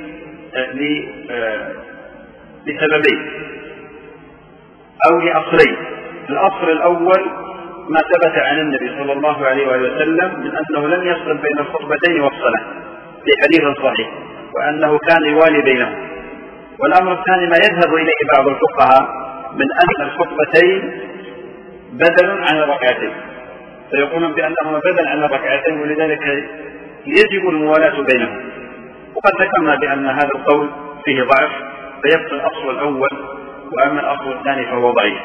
لسببين أو لأصلين. الأصل الأول ما ثبت عن النبي صلى الله عليه وسلم من أنه لم يفصل بين الخطبتين والصلاة في حديث صحيح، وأنه كان يوالي بينهم. والأمر الثاني ما يذهب إليه بعض الفقهاء من أن الخطبتين بدل عن الركعتين، فيقولون بأنهما بدل عن الركعتين، ولذلك يجب الموالاة بينهم. وقد ذكرنا بأن هذا القول فيه ضعف، فيبقى الأصل الأول، وأما الأصل الثاني فهو ضعيف.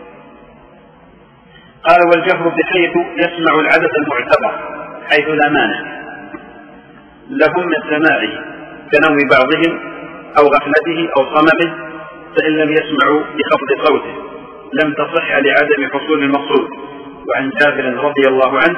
قال: والجهر بحيث يسمع العدد المعتبر حيث لا مانع لهم من سماعه كنوم بعضهم أو غفلته أو صممه، فإن لم يسمعوا بخفض صوته لم تصح لعدم حصول المقصود. وعن جابر رضي الله عنه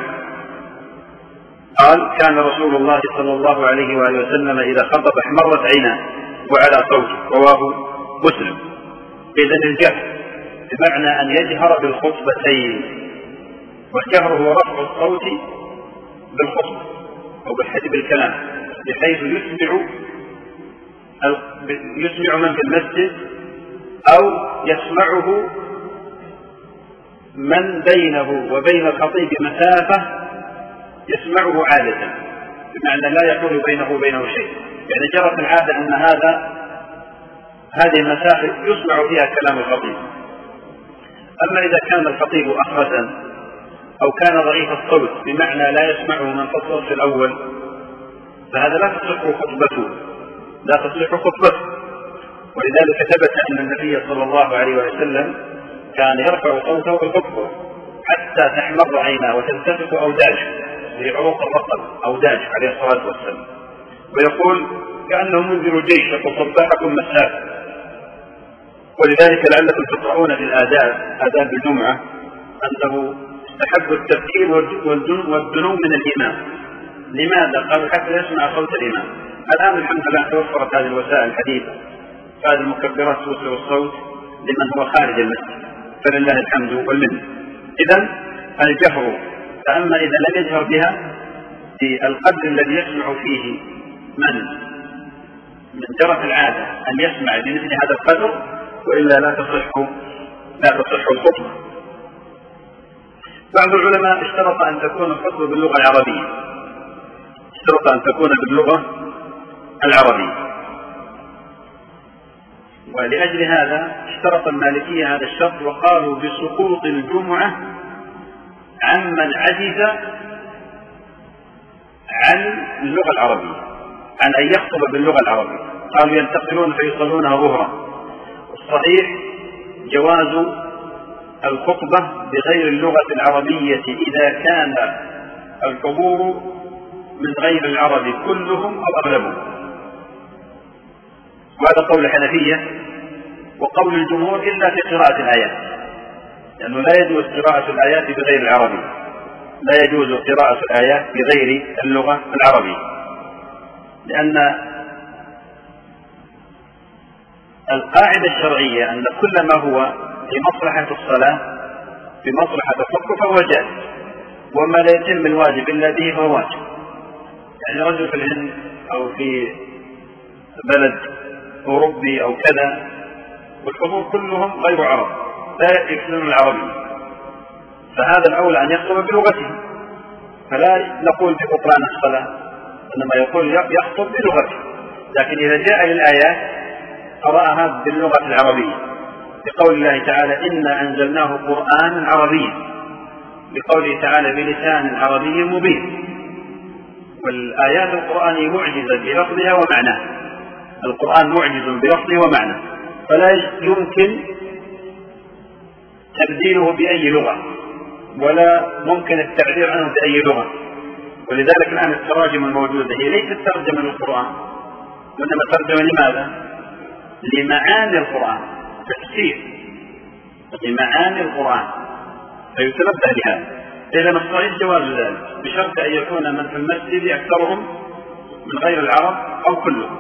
قال: كان رسول الله صلى الله عليه وآله وسلم إذا خطب احمرت عيناه وعلى صوته، رواه مسلم. إذن الجهر بمعنى أن يجهر بالخطبتين، والجهر هو رفع الصوت بالخطبة أو بالحديث بالكلام بحيث يسمع يسمع من في المسجد أو يسمعه من بينه وبين الخطيب مسافة يسمعه عادة، بمعنى لا يكون بينه وبينه شيء. يعني جرت العادة أن هذا هذه المسافة يسمع فيها كلام الخطيب. أما إذا كان الخطيب أخرسا أو كان ضعيف الصوت بمعنى لا يسمعه من في الصف الأول، فهذا لا تصح خطبته لا تصح خطبته ولذلك ثبت أن النبي صلى الله عليه وسلم كان يرفع صوته بالخطبة حتى تحمر عيناه وتلتفت أوداجه، هي عروق الرقب أوداج عليه الصلاة والسلام، ويقول كأنه منذر جيش يقول صباحكم مساء. ولذلك لعلكم تقرؤون في الآداب آداب الجمعة أنه استحب التبكير والدنو من الإمام. لماذا؟ قالوا حتى يسمع صوت الإمام. الآن الحمد لله توفرت هذه الوسائل الحديثة، هذه المكبرات توصل الصوت لمن هو خارج المسجد، فلله الحمد والمنه. إذن الجهر، فأما إذا لم يجهر بها في القدر الذي يسمع فيه من من جرت العادة أن يسمع بمثل هذا القدر، وإلا لا تصح لا تصح الخطبة. بعض العلماء اشترط أن تكون الخطبة باللغة العربية، اشترط أن تكون باللغة العربية، ولأجل هذا اشترط المالكية هذا الشرط، وقالوا بسقوط الجمعة عمن عجز عن اللغة العربية، عن أن يخطب باللغة العربية. قالوا ينتقلون فيصلونها ظهرا. الصحيح جواز الخطبة بغير اللغة العربية إذا كان الحضور من غير العرب كلهم أو أغلبهم، وهذا قول الحنفية وقول الجمهور إلا في قراءة الآيات، لأنه لا يجوز قراءة الآيات بغير العربي، لا يجوز قراءة الآيات بغير اللغة العربية، لأن القاعدة الشرعية أن كل ما هو في مصلحة الصلاة في مصلحة الخطبة فهو جائز، وما لا يتم الواجب إلا به فهو واجب. يعني رجل في الهند أو في بلد أوروبي أو كذا والحضور كلهم غير عرب لا يكثرون العربي، فهذا الأولى أن يخطب بلغته، فلا نقول ببطلان الصلاة، إنما يقول يخطب بلغته. لكن إذا جاء للآيات قرأها باللغة العربية، لقول الله تعالى إنا أنزلناه قرآنا عربيا، لقوله تعالى بلسان عربي مبين. والآيات القرآنية معجزة بلفظها ومعناه، القرآن معجز بلفظه ومعناه، فلا يمكن تبديله بأي لغة ولا ممكن التعبير عنه بأي لغة. ولذلك الآن التراجم الموجودة هي ليست ترجمة للقرآن، وإنما ترجمة لماذا؟ لمعاني القرآن، تفسير لمعاني القرآن، فيتنبه لهذا. إذا الصحيح جواز ذلك بشرط أن يكون من في المسجد أكثرهم من غير العرب أو كلهم.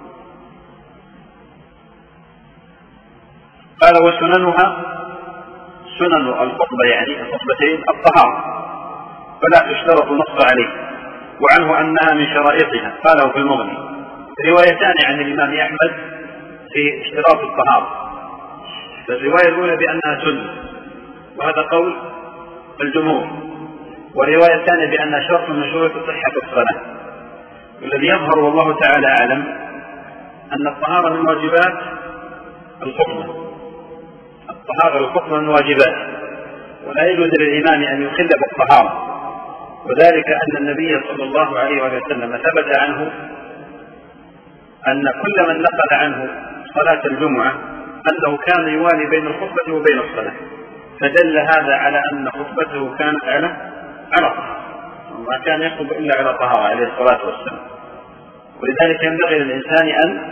قال وسننها سنن الخطبة يعني الخطبتين الطهارة، فلا تشترط النص عليه، وعنه أنها من شرائطها قاله في المغني. روايتان عن الإمام أحمد في اشتراط الطهارة، الرواية الأولى بأنها سنة وهذا قول الجمهور، والرواية الثانية بأنها شرط من شروط صحة الصلاة. والذي يظهر والله تعالى أعلم أن الطهارة من واجبات الخطبة، الطهارة للخطبة من واجبات، ولا يجوز للإمام أن يخل بالطهارة، وذلك أن النبي صلى الله عليه وسلم ثبت عنه أن كل من نقل عنه صلاة الجمعة أنه كان يوالي بين الخطبة وبين الصلاة، فدل هذا على أن خطبته كانت على على طهارة، وما كان يخطب إلا على طهارة عليه الصلاة والسلام. ولذلك ينبغي للإنسان أن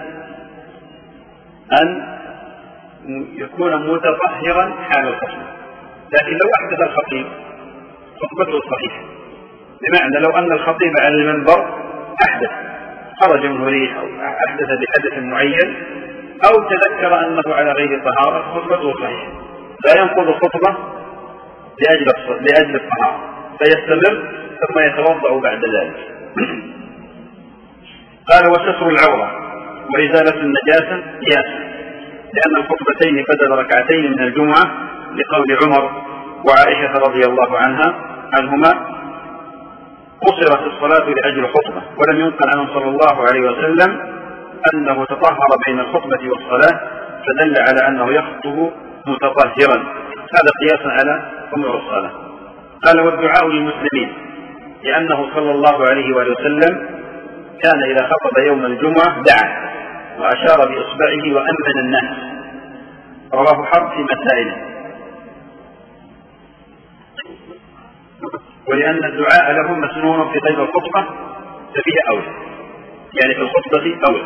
أن يكون متطهرا حال الخطبة. لكن لو أحدث الخطيب خطبته صحيحة، بمعنى لو أن الخطيب على المنبر أحدث، خرج منه ريح أو أحدث بحدث معين أو تذكر أنه على غير طهارة، خطبته صحيحة، لا ينقض الخطبة لأجل لأجل الطهارة، فيستمر ثم يتوضأ بعد ذلك. قال: وستر العورة وإزالة النجاسة قياسا، لأن الخطبتين بدل ركعتين من الجمعة، لقول عمر وعائشة رضي الله عنها عنهما: قصرت الصلاة لأجل الخطبة، ولم ينقل عنه صلى الله عليه وسلم أنه تطهر بين الخطبة والصلاة، فدل على أنه يخطب متطهرا، هذا قياسا على أمور الصلاة. قال: والدعاء للمسلمين، لأنه صلى الله عليه وسلم كان إذا خطب يوم الجمعة دعا وأشار بإصبعه وأمن الناس، رواه حرب في مسائله. ولأن الدعاء لهم مسنون في غير الخطبة ففيه أولى، يعني في الخطبة أولى.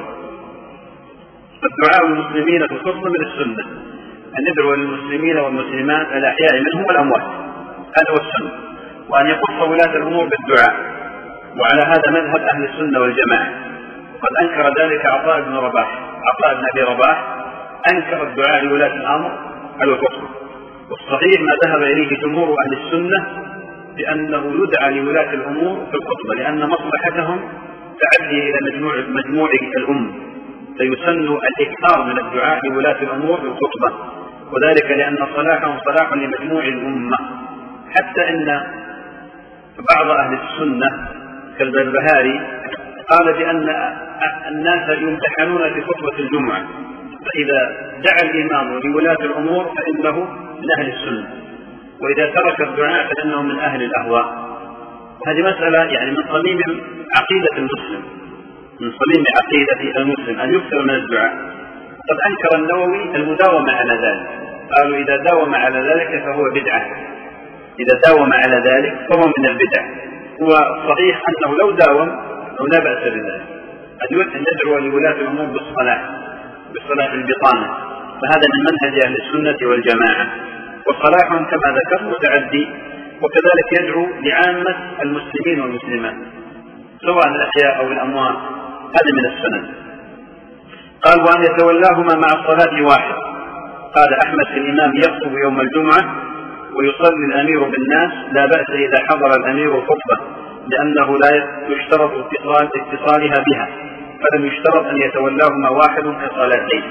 الدعاء للمسلمين في الخطبة من السنة، أن ندعو للمسلمين والمسلمات الأحياء منهم والأموات، هذا هو السنة، وأن يخص ولاة الأمور بالدعاء، وعلى هذا مذهب أهل السنة والجماعة. قد أنكر ذلك عطاء بن رباح عطاء بن أبي رباح أنكر الدعاء لولاة الأمر على الخطبة، والصحيح ما ذهب إليه جمهور أهل السنة بأنه يدعى لولاة الأمور في الخطبة، لأن مصلحتهم تعدي إلى مجموع مجموع الأمة، فيسن الإكثار من الدعاء لولاة الأمور في الخطبة، وذلك لأن صلاحهم صلاح لمجموع الأمة، حتى إن بعض أهل السنة كالبربهاري قال بأن الناس يمتحنون في خطبة الجمعة، فإذا دعا الإمام لولاة الأمور فإنه من أهل السنة، وإذا ترك الدعاء فإنه من أهل الأهواء. هذه مسألة يعني من صميم عقيدة المسلم، من صميم عقيدة المسلم أن يكثر من الدعاء. قد أنكر النووي المداومة على ذلك، قالوا إذا داوم على ذلك فهو بدعة، إذا داوم على ذلك فهو من البدع. وصحيح أنه لو داوم أو لا بأس بذلك، أن يدعو لولاة الأمور بالصلاة بالصلاة البطانة، فهذا من منهج أهل السنة والجماعة، وصلاحهم كما ذكر متعدي، وكذلك يدعو لعامة المسلمين والمسلمات سواء الأحياء أو الأموات، هذا من السنن. قال: وأن يتولاهما مع الصلاة واحد. قال أحمد: في الإمام يخطب يوم الجمعة ويصلي الأمير بالناس، لا بأس إذا حضر الأمير الخطبة، لأنه لا يشترط اتصال اتصالها بها، فلم يشترط أن يتولاهما واحد كصلاتين.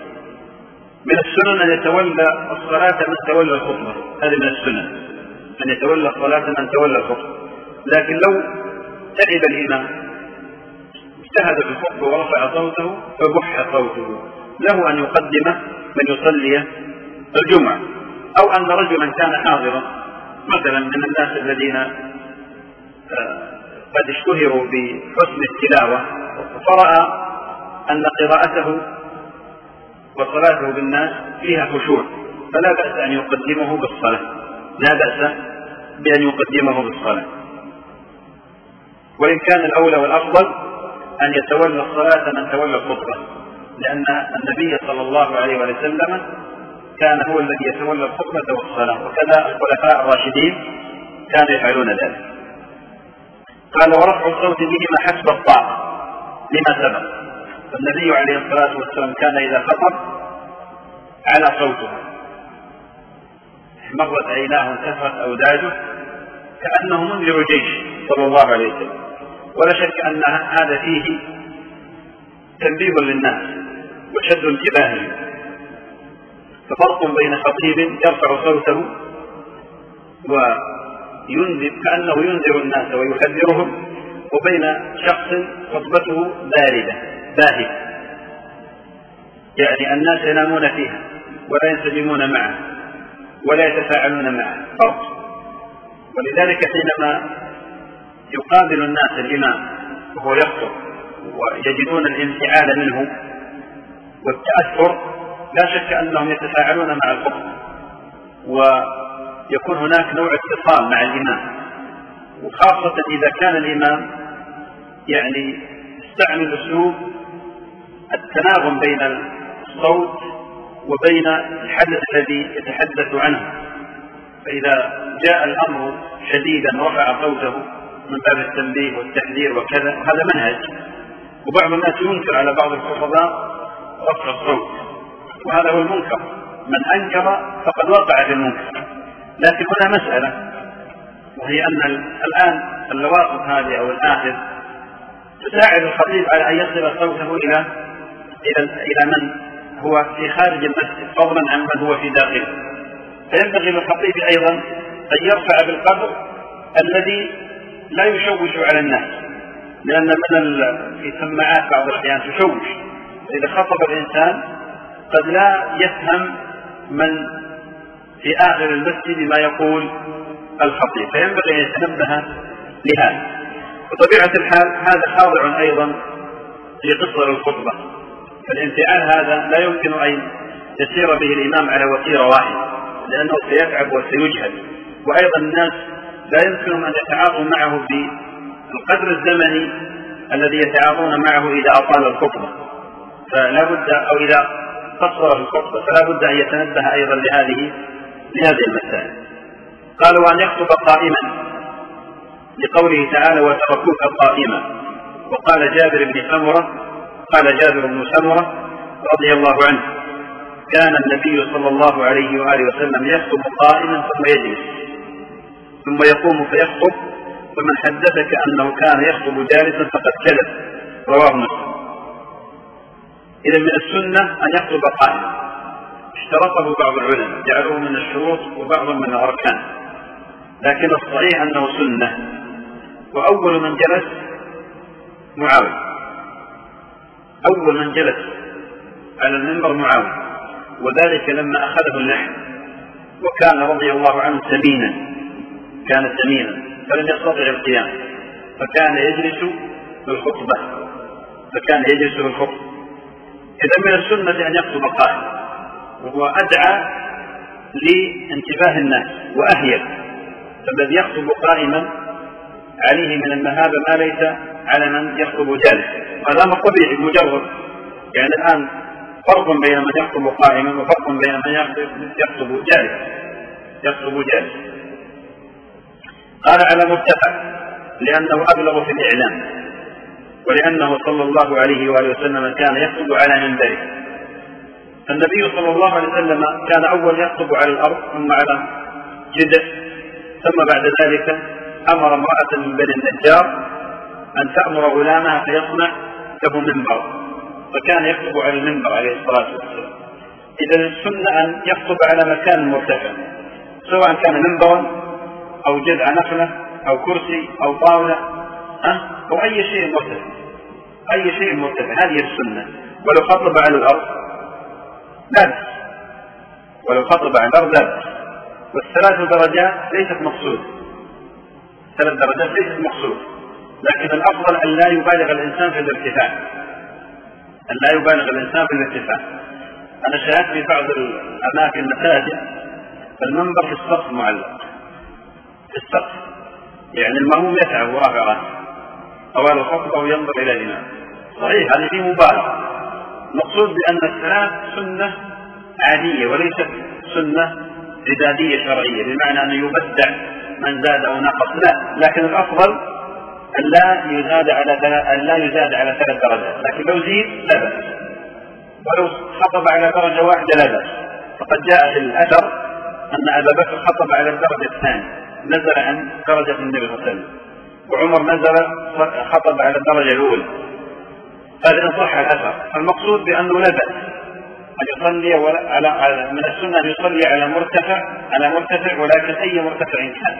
من السنن أن يتولى الصلاة من تولى الخطبة، هذه من السنن أن يتولى الصلاة من تولى الخطبة. لكن لو تعب الإمام اجتهد في الخطبة ورفع صوته فبح صوته، له أن يقدم من يصلي الجمعة، أو أن رجلا كان حاضرا مثلا من الناس الذين قد اشتهروا بحسن التلاوة فرأى أن قراءته وصلاته بالناس فيها خشوع، فلا بأس أن يقدمه بالصلاة، لا بأس بأن يقدمه بالصلاة. وإن كان الأولى والأفضل أن يتولى الصلاة من تولى الخطبة، لأن النبي صلى الله عليه وسلم كان هو الذي يتولى الخطبة والصلاة، وكذا الخلفاء الراشدين كانوا يفعلون ذلك. قال: ورفع الصوت بهما حسب الطاقة، لما سبق، فالنبي عليه الصلاة والسلام كان إذا خطب على صوته، مرت عيناه انتفخت أوداجه كأنه منذر جيش صلى الله عليه وسلم، ولا شك أن هذا فيه تنبيه للناس وشد انتباههم. ففرق بين خطيب يرفع صوته وينذر كأنه ينذر الناس ويحذرهم، وبين شخص خطبته باردة باهتة يعني الناس ينامون فيها ولا ينسجمون معه ولا يتفاعلون معه، فرق. ولذلك حينما يقابل الناس الإمام وهو يخطب ويجدون الانفعال منه والتأثر، لا شك أنهم يتفاعلون مع الخطبة ويكون هناك نوع اتصال مع الإمام، وخاصة إذا كان الإمام يعني استعمل أسلوب التناغم بين الصوت وبين الحدث الذي يتحدث عنه. فإذا جاء الأمر شديدا رفع صوته من باب التنبيه والتحذير وكذا، وهذا منهج. وبعض الناس ينكر على بعض الخطباء رفع الصوت، وهذا هو المنكر، من أنكر فقد وقع في المنكر. لكن هنا مسألة، وهي أن الآن اللواقف هذه أو الآخذ تساعد الخطيب على أن يصل صوته إلى إلى إلى من هو في خارج المسجد فضلا عن من هو في داخله. فينبغي للخطيب أيضا أن يرفع بالقدر الذي لا يشوش على الناس، لأن من في سماعات بعض الأحيان تشوش. إذا خطب الإنسان قد لا يفهم من في آخر المسجد ما يقول الخطيب، فينبغي أن يتنبه لهذا. وطبيعة الحال هذا خاضع أيضا لقصر الخطبة، فالانفعال هذا لا يمكن أن يسير به الإمام على وتيرة واحدة، لأنه سيتعب وسيجهد. وأيضا الناس لا يمكنهم أن يتعاطوا معه بالقدر الزمني الذي يتعاطون معه إذا أطال الخطبة، فلا بد أو إذا قصر الخطبة فلا بد أن يتنبه أيضا لهذه لهذه المسائل. قال: وأن يخطب قائما، لقوله تعالى: وتركوك قائما. وقال جابر بن سمرة قال جابر بن سمرة رضي الله عنه: كان النبي صلى الله عليه وآله وسلم يخطب قائما ثم يجلس ثم يقوم فيخطب، فمن حدثك أنه كان يخطب جالسا فقد كذب. رواه مسلم. إذا من السنة أن يخطب قائما، اشترطه بعض العلماء جعلوه من الشروط وبعضهم من الأركان، لكن الصحيح أنه سنة. وأول من جلس معاوية، أول من جلس على المنبر معاوية، وذلك لما أخذه اللحم، وكان رضي الله عنه سمينا، كان سمينا فلم يستطع القيام، فكان يجلس في الخطبة فكان يجلس في الخطبة إذا من السنة أن يخطب قائما، وهو أدعى لانتباه الناس وأهيب. فالذي يخطب قائما عليه من المهابة ما ليس على من يخطب جالسا، هذا أمر طبيعي مجرد. يعني الآن فرق بين من يخطب قائما وفرق بين من يخطب جالسا يخطب جالسا قال: على مرتفع، لأنه أبلغ في الإعلام، ولأنه صلى الله عليه وآله وسلم كان يخطب على منبره. النبي صلى الله عليه وسلم كان أول يخطب على الأرض ثم على جدة، ثم بعد ذلك أمر امرأة من بني النجار أن تأمر غلامها فيصنع له منبر، فكان يخطب على المنبر عليه الصلاة والسلام. إذا السنة أن يخطب على مكان مرتفع، سواء كان منبرا أو جذع نخلة أو كرسي أو طاولة أو أي شيء مرتفع، أي شيء مرتفع، هذه السنة. ولو خطب على الأرض لا بأس، ولو خطب على الأرض لا بأس. والثلاث درجات ليست مقصود، ثلاث درجات ليست مقصود، لكن الأفضل أن لا يبالغ الإنسان في الارتفاع، أن لا يبالغ الإنسان في الارتفاع. أنا شاهدت في بعض الأماكن المساجد المنبر في السقف معلق في السقف، يعني المأموم يتعب ورافع راسه طوال الخطبة وينظر إلى الإمام. صحيح هذه فيه مبالغة. المقصود بأن الثلاث سنة عادية وليست سنة عبادية شرعية، بمعنى أن يبدع من زاد أو نقص، لا، لكن الأفضل أن لا يزاد على أن لا يزاد على ثلاث درجات، لكن لو زيد لا بأس، ولو خطب على درجة واحدة لا بأس. فقد جاء في الأثر أن أبا بكر خطب على الدرجة الثانية، نزل عن درجة النبي صلى الله عليه وسلم، وعمر نزل خطب على الدرجة الأولى. هذا إن صح الأثر. المقصود بأنه لا بأس أن يصلي على من السنة أن يصلي على مرتفع على مرتفع ولكن أي مرتفع كان.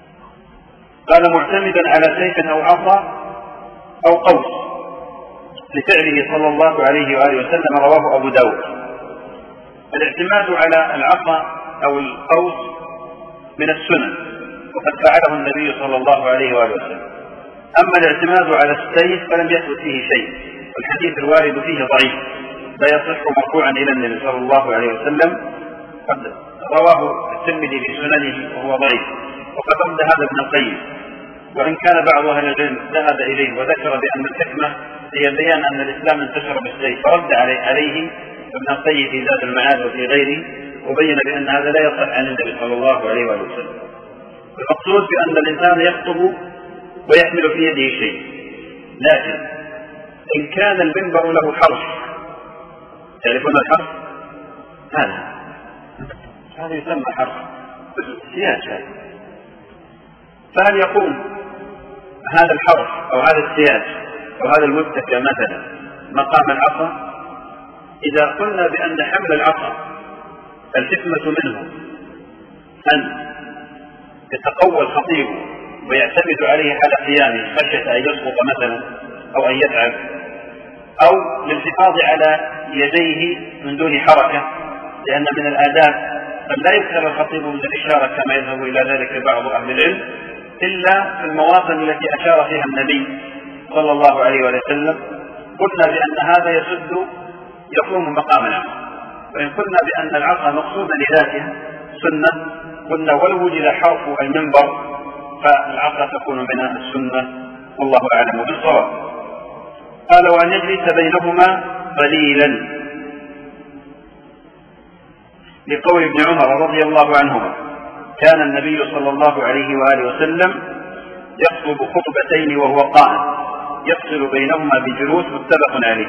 قال: معتمدا على سيف أو عصا أو قوس. لفعله صلى الله عليه وآله وسلم رواه أبو داود. الاعتماد على العصا أو القوس من السنن، وقد فعله النبي صلى الله عليه وآله وسلم. أما الاعتماد على السيف فلم يثبت فيه شيء، والحديث الوارد فيه ضعيف لا يصح مرفوعا إلى النبي صلى الله عليه وسلم، قد رواه الترمذي في سننه وهو ضعيف، وقد رد هذا ابن القيم، وإن كان بعض أهل العلم ذهب إليه وذكر بأن الحكمة هي بيان أن الإسلام انتشر بالسيف، فرد عليه ابن القيم في زاد المعاد وفي غيره، وبين بأن هذا لا يصح عن النبي صلى الله عليه وسلم. المقصود بأن الإنسان يخطب ويحمل في يده شيء، لكن إن كان المنبر له حرف، تعرفون الحرف؟ هذا هذا يسمى حرف سياج هذا. فهل يقوم هذا الحرف أو هذا السياج أو هذا المتكى مثلا مقام العصا؟ إذا قلنا بأن حمل العصا الحكمة منه أن يتقوى الخطيب ويعتمد عليه على قيامه خشية أن يسقط مثلا أو أن يتعب، أو للحفاظ على يديه من دون حركة، لأن من الآداب أن لا يكثر الخطيب من الإشارة كما يذهب إلى ذلك بعض أهل العلم، إلا في المواطن التي أشار فيها النبي صلى الله عليه وسلم. قلنا بأن هذا يسد يقوم مقام العصا. وإن قلنا بأن العصا مقصودا لذاتها سنة، قلنا ولو وجد حرف المنبر فالعصا تكون من السنة، والله أعلم بالصواب. قال وأن يجلس بينهما قليلا، لقول ابن عمر رضي الله عنهما كان النبي صلى الله عليه وآله وسلم يخطب خطبتين وهو قائم يفصل بينهما بجلوس، متفق عليه.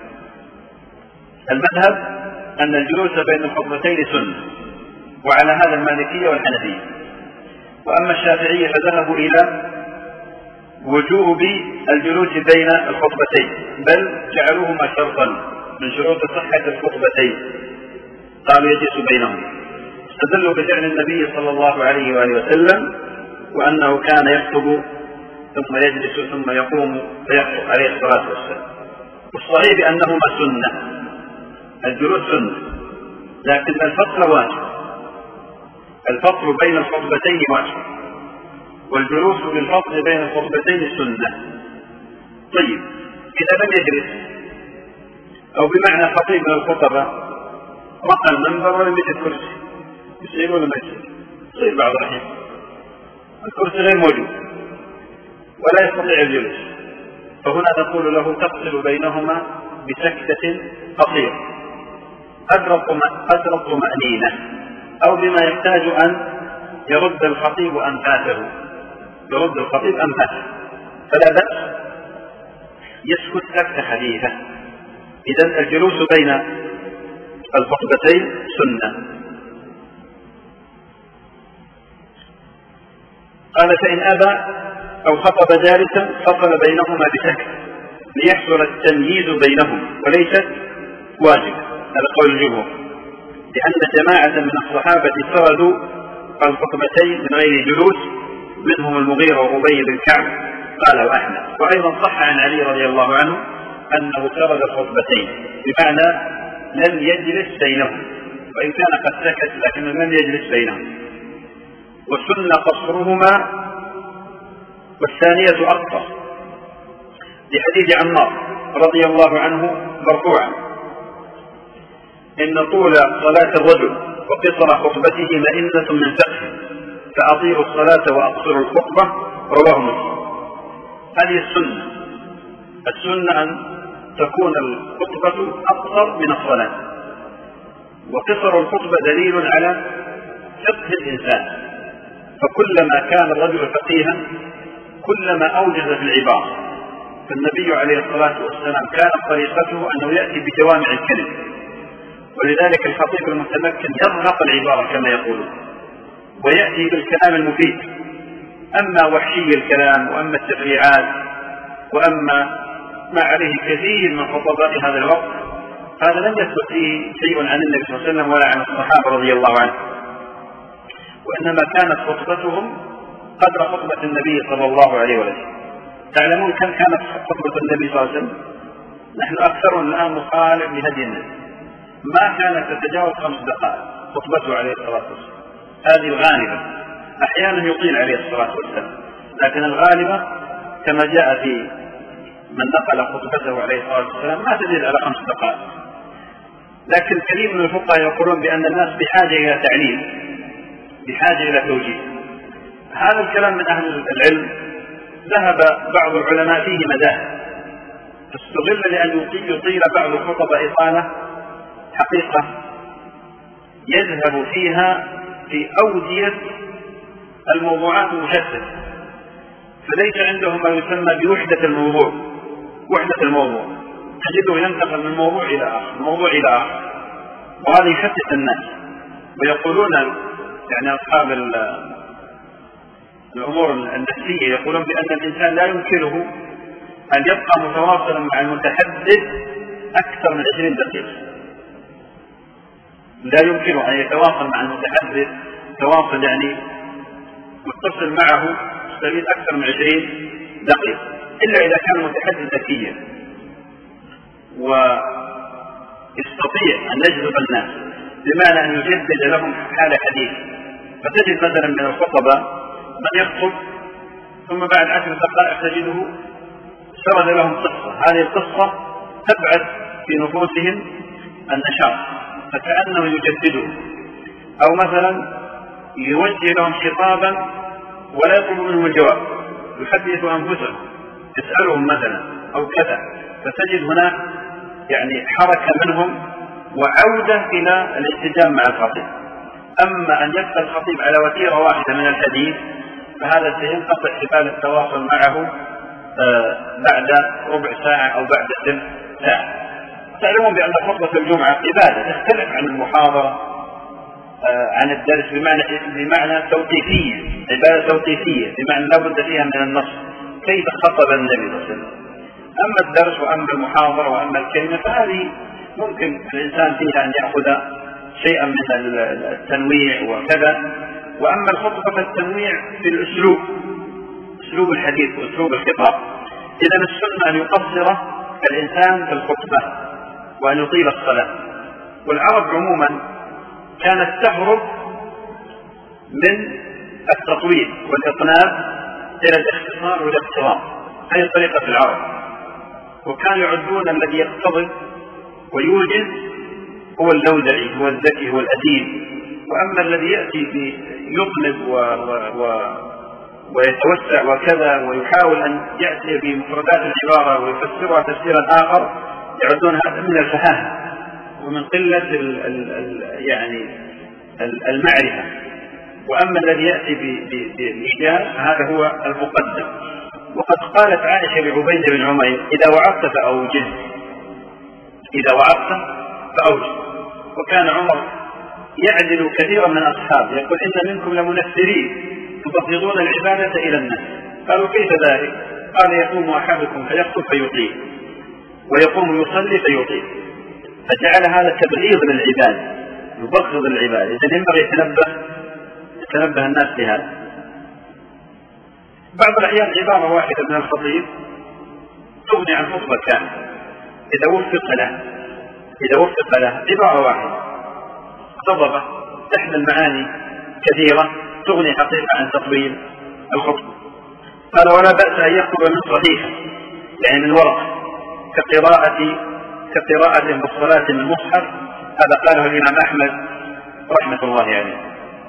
المذهب أن الجلوس بين الخطبتين سنة، وعلى هذا المالكية والحنفية. وأما الشافعية فذهبوا إلى وجوب الجلوس بين الخطبتين، بل جعلوهما شرطا من شروط صحة الخطبتين، قالوا يجلس بينهم. استدلوا بفعل النبي صلى الله عليه وآله وسلم وأنه كان يخطب ثم يجلس ثم يقوم فيخطب عليه الصلاة والسلام. والصحيح بأنهما سنة، الجلوس سنة، لكن الفصل واجب، الفصل بين الخطبتين واجب، والجلوس بالفصل بين الخطبتين سنة. طيب إذا لم يجلس، أو بمعنى خطيب من الخطبة رقى المنبر ولم يجد كرسي، يصير ولا ما يصير؟ يصير بعض الأحيان الكرسي غير موجود ولا يستطيع الجلوس، فهنا نقول له تفصل بينهما بسكتة قصيرة قدر الطمأنينة، أو بما يحتاج أن يرد الخطيب أنفاسه، يرد الخطيب أنفاسه فلا بأس يسكت سكتة خفيفة. إذن الجلوس بين الخطبتين سنة. قال فإن أبى أو خطب جالسا فصل بينهما بسكت ليحصل التمييز بينهم، وليست واجب، هذا قول الجمهور، لأن جماعة من الصحابة سردوا الخطبتين من غير جلوس، منهم المغيرة وأبي بن كعب قال وأحمد. وأيضا صح عن علي رضي الله عنه أنه سرد الخطبتين، بمعنى لم يجلس بينهم، وإن كان قد سكت لكن لم يجلس بينهم. والسنة قصرهما، والثانية أقصر، لحديث عمار رضي الله عنه مرفوعا إن طول صلاة الرجل وقصر خطبته مئنة من فقه، فأطيلوا الصلاة وأقصروا الخطبة، رواه مسلم. هذه السنة، السنة أن تكون الخطبة أقصر من الصلاة، وقصر الخطبة دليل على فقه الإنسان، فكلما كان الرجل فقيها كلما أوجز في العبارة. فالنبي عليه الصلاة والسلام كانت طريقته أنه يأتي بجوامع الكلم، ولذلك الخطيب المتمكن يضغط العبارة كما يقولون ويأتي بالكلام المفيد. أما وحشي الكلام وأما التفريعات وأما ما عليه كثير من خطبات هذا الوقت، هذا لم يثبت فيه شيء عن النبي صلى الله عليه وسلم ولا عن الصحابة رضي الله عنهم، وإنما كانت خطبتهم قدر خطبة النبي صلى الله عليه وسلم. تعلمون كم كانت خطبة النبي صلى الله عليه وسلم؟ نحن أكثرنا الآن مخالف لهدي النبي، ما كانت تتجاوز خمس دقائق خطبته عليه الصلاة والسلام، هذه الغالبة. أحيانا يطيل عليه الصلاة والسلام، لكن الغالبة كما جاء في من نقل خطبته عليه الصلاة والسلام ما تزيد على خمس دقائق. لكن كثير من الفقهاء يقولون بأن الناس بحاجة إلى تعليم، بحاجة إلى توجيه. هذا الكلام من أهل العلم ذهب بعض العلماء فيه مذاهب، فاستغل لأن يطيل بعض الخطب إطالة حقيقة يذهب فيها في أودية الموضوعات المشتتة، فليس عندهم ما يسمى بوحدة الموضوع. وحدة الموضوع تجده ينتقل من موضوع إلى آخر، موضوع إلى آخر، وهذا يشتت الناس. ويقولون يعني أصحاب الأمور النفسية يقولون بأن الإنسان لا يمكنه أن يبقى متواصلا مع المتحدث أكثر من عشرين دقيقة، لا يمكنه أن يتواصل مع المتحدث تواصل يعني متصل معه يستفيد أكثر من عشرين دقيقة، إلا إذا كان المتحدث ذكيا ويستطيع أن يجذب الناس بمعنى أن يجدد لهم حال حديث. فتجد مثلا من الخطبة من يخطب ثم بعد عشر دقائق تجده سرد لهم قصة، هذه القصة تبعث في نفوسهم النشاط فكأنه يجدده، أو مثلا يوجه لهم خطابا ولا يطلب منهم الجواب، يحدث أنفسهم يسألهم مثلا أو كذا، فتجد هناك يعني حركة منهم وعودة إلى الالتزام مع الخطيب. أما أن يبقى الخطيب على وتيرة واحدة من الحديث فهذا سينقطع حبال التواصل معه آه بعد ربع ساعة أو بعد ثلث ساعة. تعلمون بأن خطبة الجمعة عبادة تختلف عن المحاضرة آه عن الدرس بمعنى بمعنى توقيفية، عبادة توقيفية بمعنى لا بد فيها من النص كيف خطب النبي صلى الله عليه وسلم. أما الدرس وأما المحاضرة وأما الكلمة فهذه ممكن الإنسان فيها أن يأخذ شيئا من التنويع وكذا. وأما الخطبة فالتنويع في الأسلوب، أسلوب الحديث وأسلوب الخطاب. إذا السنة أن يقصر الإنسان في الخطبة وأن يطيل الصلاة. والعرب عموما كانت تهرب من التطويل والإطناب إلى الاختصار والاقتصار، هذه طريقة العرب. وكانوا يعدون الذي يقتضي ويوجز هو اللودعي، هو الذكي، هو الأديب. وأما الذي يأتي يطلب و... و... و... ويتوسع وكذا ويحاول أن يأتي بمفردات العبارة ويفسرها تفسيرا آخر يعدون هذا من الفهاهة ومن قلة ال... ال... ال... يعني المعرفة. وأما الذي يأتي بالإيجاز هذا هو المقدم. وقد قالت عائشة لعبيد بن عمير إذا وعظت فأوجز، إذا وعظت فأوجز. وكان عمر يعدل كثيرا من أصحابه يقول إن منكم لمنفرين تفضلون العبادة إلى الناس. قالوا كيف ذلك؟ قال يقوم أحدكم فيخطب فيطيل ويقوم يصلي فيطيل، فجعل هذا تبغيض للعبادة، يبغض العبادة. إذا ينبغي يتنبه يتنبه الناس لهذا. بعض الأحيان عبارة واحدة من الخطيب تغني عن خطبة كاملة إذا وفق له، إذا وفق له عبارة واحدة خطبة تحمل معاني كثيرة تغني حقيقة عن تطويل الخطبة. قال ولا بأس أن يخطب من صحيحة يعني من ورقة كقراءة كقراءة بالصلاة من المصحف. هذا قاله الإمام أحمد رحمة الله عليه. يعني.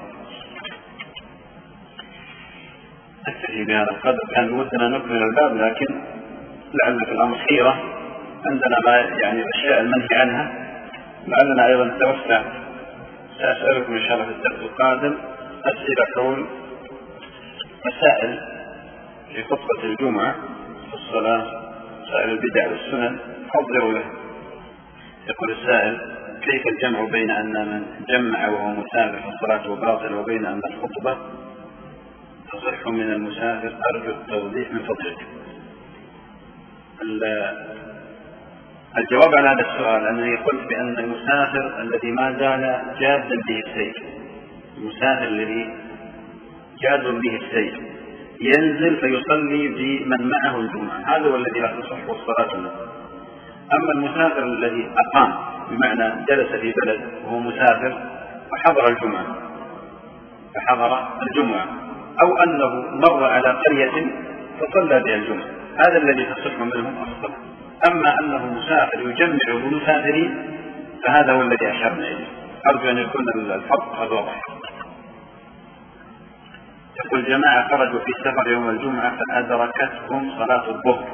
أكتفي بهذا القدر، كان ودنا نكمل الباب لكن لعل في الأمر خيرة عندنا ما يعني الأشياء المنهي عنها، لعلنا أيضا نتوسع. سأسألكم إن شاء الله في الدرس القادم أسئلة حول مسائل في خطبة الجمعة في الصلاة، مسائل البدع والسنن حضروا له. يقول السائل كيف الجمع بين أن من جمع وهو مسافر في الصلاة وباطل وبين أن الخطبة تصح من المسافر؟ أرجو التوضيح من فضلك. الجواب على هذا السؤال أنني قلت بأن المسافر الذي ما زال جادا به السير، المسافر الذي جاد به السير ينزل فيصلي بمن معه الجمعة، هذا هو الذي لا تصح الصلاة له. أما المسافر الذي أقام بمعنى جلس في بلد وهو مسافر فحضر الجمعة فحضر الجمعة أو أنه مر على قرية فصلى بها الجمعة، هذا الذي تصح منهم الصلاة. أما أنه مسافر يجمع بالمسافرين فهذا هو الذي أشرنا إليه. أرجو أن يكون الفرق قد وضح. يقول جماعة خرجوا في سفر يوم الجمعة فأدركتهم صلاة الظهر،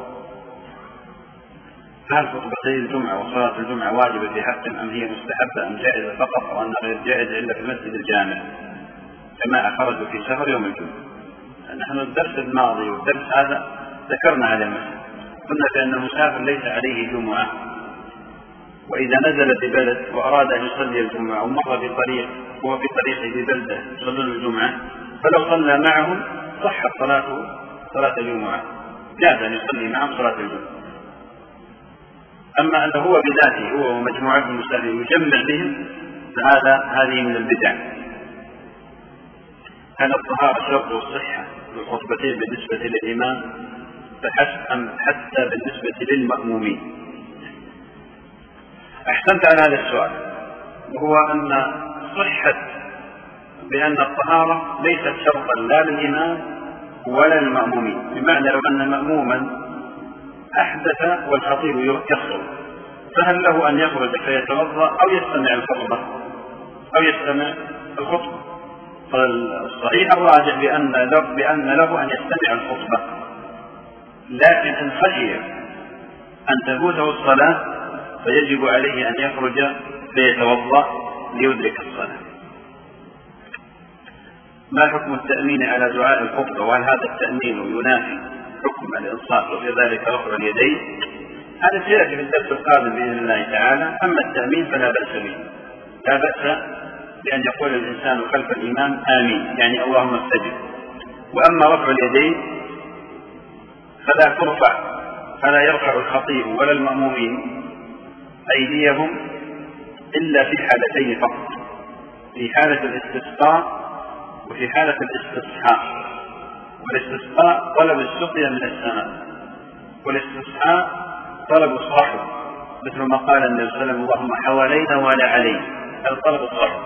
فهل خطبتي الجمعة وصلاة الجمعة واجبة في حق أم هي مستحبة أم جائزة فقط أو أنها غير جائزة إلا في المسجد الجامع؟ جماعة خرجوا في سفر يوم الجمعة. نحن الدرس الماضي والدرس هذا ذكرنا على المسجد، قلنا بأن المسافر ليس عليه جمعة، وإذا نزل في بلد وأراد أن يصلي الجمعة ومر بطريق وهو في طريقه في بلده يصلون الجمعة فلو صلى معهم صحت صلاته صلاة الجمعة، جاز أن يصلي معهم صلاة الجمعة. أما أنه هو بذاته هو ومجموعة المسلمين يجمع بهم فهذا هذه من البدع. هل الطهارة شرط والصحة للخطبتين بالنسبة للإمام فحسب أم حتى بالنسبة للمأمومين؟ أحسنت على هذا السؤال، وهو أن صحة بأن الطهارة ليست شرطا لا للإمام ولا للمأمومين، بمعنى لو أن مأموما أحدث والخطيب يخطب فهل له أن يخرج فيتوضأ أو يستمع الخطبة أو يستمع الخطبة؟ فالصحيح الراجح بأن له, بأن له أن يستمع الخطبة، لكن إن خشي أن تفوته الصلاة فيجب عليه أن يخرج فيتوضأ ليدرك الصلاة. ما حكم التأمين على دعاء الخطبة، وهل هذا التأمين ينافي حكم الإنصات وفي ذلك رفع اليدين؟ هذا سيأتي في الدرس القادم بإذن الله تعالى. أما التأمين فلا بأس به، لا بأس بأن يقول الإنسان خلف الإمام آمين يعني اللهم استجب. وأما رفع اليدين فلا ترفع، فلا يرفع الخطيب ولا المأمومين أيديهم إلا في حالتين فقط، في حالة الاستسقاء وفي حالة الاستصحاء. والاستسقاء طلب السقيا من السماء، والاستسحاء طلب الصحو، مثل ما قال النبي صلى الله عليه وسلم اللهم حوالينا ولا علينا، هذا طلب الصحو.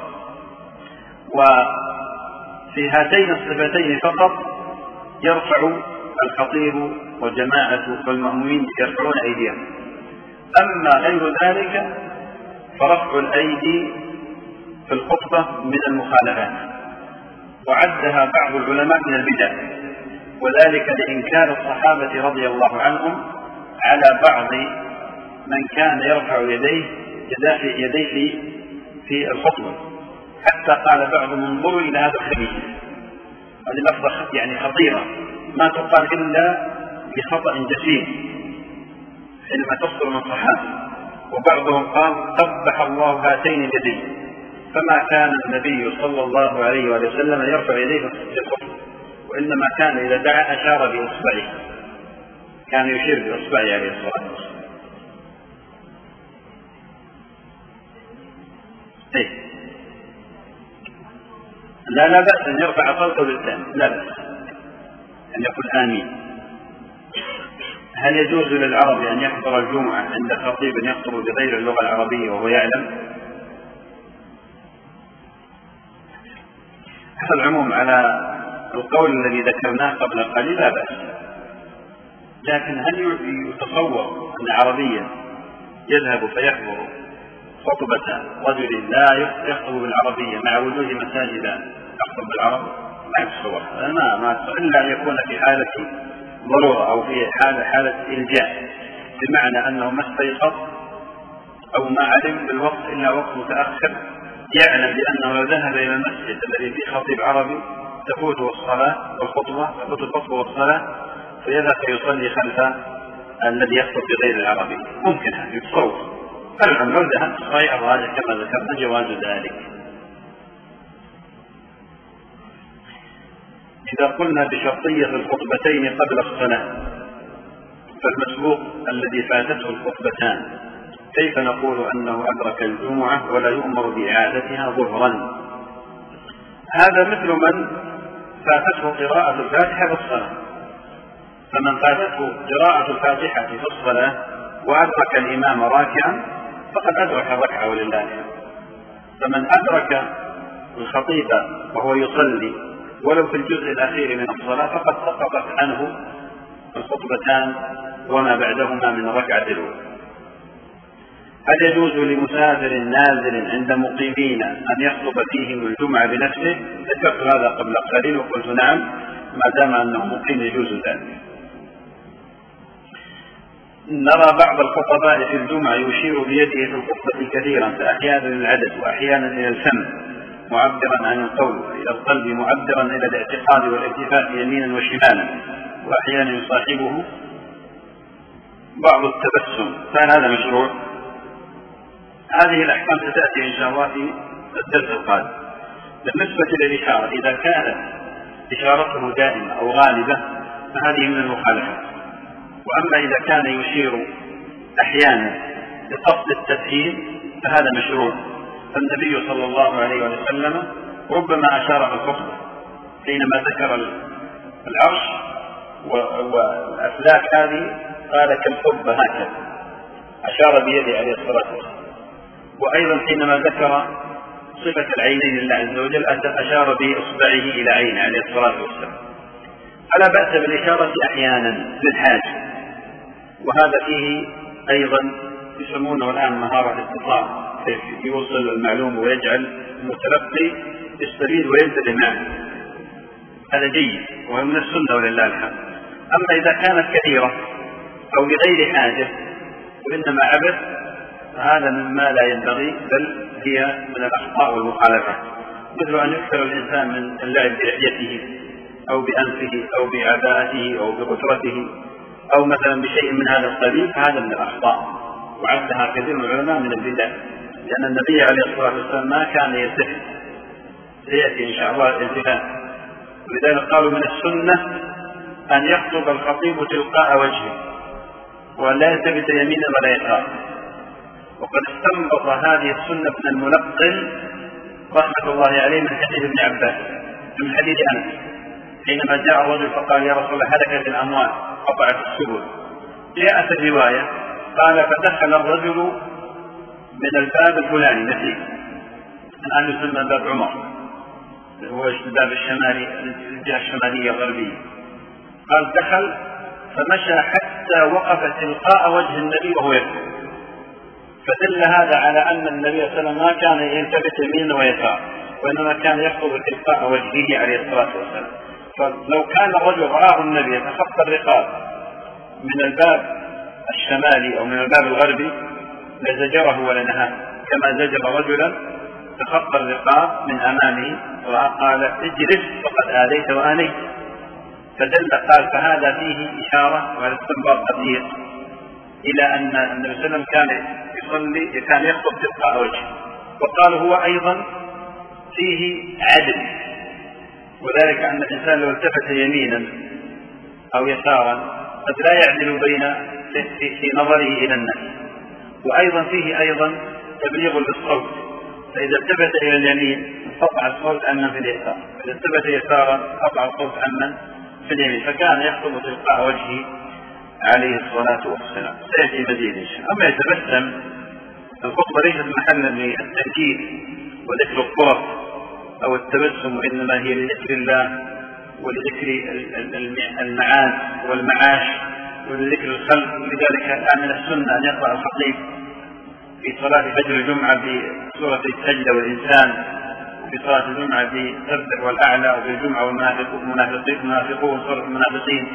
وفي هاتين الصفتين فقط يرفع الخطيب والجماعة والمأمومين يرفعون أيديهم. أما غير ذلك فرفع الأيدي في الخطبة من المخالفات، وعدها بعض العلماء من البدع، وذلك لإنكار الصحابة رضي الله عنهم على بعض من كان يرفع يديه يديه في الخطبة، حتى قال بعضهم انظروا إلى هذا الخبيث. هذه لفظة يعني خطيرة ما تقال إلا بخطأ جسيم حينما تصدر من صحابة. وبعضهم قال قبح الله هاتين اليدين، فما كان النبي صلى الله عليه وسلم يرفع يديه في الخطبة، وإنما كان إذا دعا أشار بإصبعه، كان يشير بإصبعه عليه الصلاة والسلام. إيه؟ لا لا بأس أن يرفع صوته بالثاني، لا بأس أن يقول آمين. هل يجوز للعربي أن يحضر الجمعة عند خطيب يخطب بغير اللغة العربية وهو يعلم؟ على العموم على القول الذي ذكرناه قبل قليل لا بأس، لكن هل يتصور أن عربيا يذهب فيحضر خطبة رجل لا يخطب بالعربية مع وجود مساجد يخطب بالعرب؟ ما يتصور، ما ما إلا أن يكون في حالة ضرورة أو في حالة حالة إلجاء، بمعنى أنه ما استيقظ أو ما علم بالوقت إلا وقت متأخر، يعلم بأنه لو ذهب إلى المسجد الذي فيه خطيب عربي تفوته الصلاة والخطبة، تفوت الخطبة والصلاة، فيذهب فيصلي خلف الذي يخطب بغير العربي. ممكن هذا يتصور. فالعمل ذهب صحيح الراجح كما ذكرنا جواز ذلك. إذا قلنا بشرطية الخطبتين قبل الصلاة فالمسبوق الذي فاتته الخطبتان كيف نقول أنه أدرك الجمعة ولا يؤمر بإعادتها ظهرا؟ هذا مثل من فاتته قراءة الفاتحة في الصلاة، فمن فاتته قراءة الفاتحة في الصلاة وأدرك الإمام راكعا فقد أدرك الركعة ولله الحمد. فمن أدرك الخطيب وهو يصلي ولو في الجزء الأخير من الصلاة فقد سقطت عنه الخطبتان وما بعدهما من الركعة الأولى. هل يجوز لمسافر نازل عند مقيمين أن يخطب فيهم الجمعة بنفسه؟ ذكرت هذا قبل قليل وقلت نعم، ما دام أنه مقيم يجوز ذلك. نرى بعض الخطباء في الجمعة يشير بيده في الخطبة كثيرا، فأحيانا للعدد وأحيانا إلى الفم معبرا عن القول، إلى القلب معبرا إلى الاعتقاد والالتفات يمينا وشمالا، وأحيانا يصاحبه بعض التبسم. كان هذا مشروع؟ هذه الأحكام ستأتي إن شاء الله في الدرس القادم. بالنسبة للإشارة، إذا كانت إشارته دائمة أو غالبة فهذه من المخالفات. وأما إذا كان يشير أحيانا بقصد التفهيم فهذا مشروع. فالنبي صلى الله عليه وسلم ربما أشار في الخطبة حينما ذكر العرش والأفلاك هذه قال كالخطبة هكذا، أشار بيده عليه الصلاة والسلام. وأيضا حينما ذكر صفة العينين لله عز وجل أشار بإصبعه إلى عينه عليه الصلاة والسلام. فلا بأس بالإشارة أحيانا للحاجة، وهذا فيه أيضا يسمونه الآن مهارة الاتصال، كيف يوصل المعلومة ويجعل المتلقي يستفيد وينتبه معه، هذا جيد وهو من السنة ولله الحمد. أما إذا كانت كثيرة أو لغير حاجة وإنما عبث فهذا مما لا ينبغي، بل هي من الأخطاء والمخالفات، مثل أن يكثر الإنسان من اللعب بلحيته أو بأنفه أو بعباءته أو بقدرته أو مثلا بشيء من هذا القبيل، فهذا من الأخطاء وعدها كثير من العلماء من البدع، لأن النبي عليه الصلاة والسلام ما كان يلتفت، سيأتي إن شاء الله الالتفات. ولذلك قالوا من السنة أن يخطب الخطيب تلقاء وجهه وأن لا يلتفت يمينا ولا يسارا. وقد استنبط هذه السنة من الملقن رحمة الله عليه من حديث ابن عباس، من حديث أنس حينما جاء الرجل فقال يا رسول الله هلكت الأموال قطعت السبل. جاءت الرواية قال فدخل الرجل من الباب الفلاني نسيب، الآن يسمى باب عمر، هو الباب الشمالي الجهة الشمالية الغربية. قال دخل فمشى حتى وقف تلقاء وجه النبي وهو يكتب، فدل هذا على أن النبي صلى الله عليه وسلم ما كان يلتفت يمينا ويسار، وإنما كان يخطب تلقاء وجهه عليه الصلاة والسلام. فلو كان الرجل رآه النبي يتخطى الرقاب من الباب الشمالي أو من الباب الغربي لزجره ولنهاه، كما زجر رجلا تخطى الرقاب من أمامه وقال اجلس فقد آذيت وآنيت. فدل قال فهذا فيه إشارة وهذا استنباط دقيق إلى أن النبي صلى الله عليه وسلم كان يصلي كان يخطب تلقاء وجهه. وقال هو أيضا فيه عدل، وذلك أن الإنسان لو التفت يمينا أو يسارا قد لا يعدل بين في نظره إلى الناس. وأيضا فيه أيضا تبليغ للصوت، فإذا التفت إلى اليمين قطع الصوت عمن في اليسار، إذا التفت يسارا قطع الصوت عمن في اليمين، فكان يخطب تلقاء وجهه عليه الصلاة والسلام. سيأتي مزيد إن شاء الله. أما يتبسم الخطبة ليست محلا للتأكيد وذكر الطرف أو التبسم، وإنما هي لذكر الله ولذكر المعاد والمعاش ولذكر الخلق. لذلك من السنة أن يقرأ الخطيب في صلاة فجر الجمعة بسورة السجدة والإنسان، وفي صلاة الجمعة بسبح والأعلى، وفي الجمعة والمنافقون سورة المنافقين.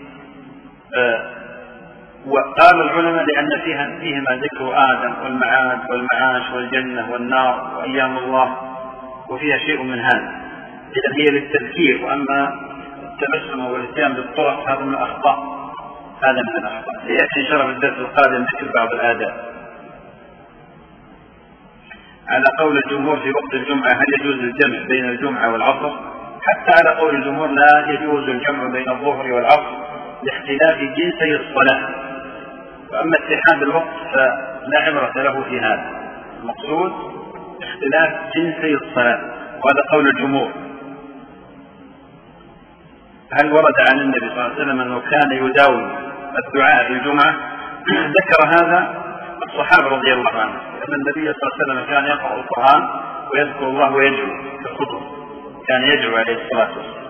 وقال العلماء لأن فيها فيهما ذكر آدم والمعاد والمعاش والجنة والنار وأيام الله، وفيها شيء من هذا، إذا هي للتذكير. وأما التبسم والاتيان بالطرق هذا من الأخطاء، هذا من الأخطاء. يأتي إن شاء الله في الدرس القادم ذكر بعض الآداب. على قول الجمهور في وقت الجمعة هل يجوز الجمع بين الجمعة والعصر؟ حتى على قول الجمهور لا يجوز الجمع بين الظهر والعصر لاختلاف جنسي الصلاة. وأما اتحاد الوقت فلا عبرة له في هذا، المقصود اختلاف جنسي الصلاة، وهذا قول الجمهور. هل ورد عن النبي صلى الله عليه وسلم أنه كان يداوم الدعاء في الجمعة؟ ذكر هذا الصحابة رضي الله عنهم أن النبي صلى الله عليه وسلم كان يقرأ القرآن ويذكر الله ويدعو في الخطبة، كان يدعو عليه الصلاة والسلام.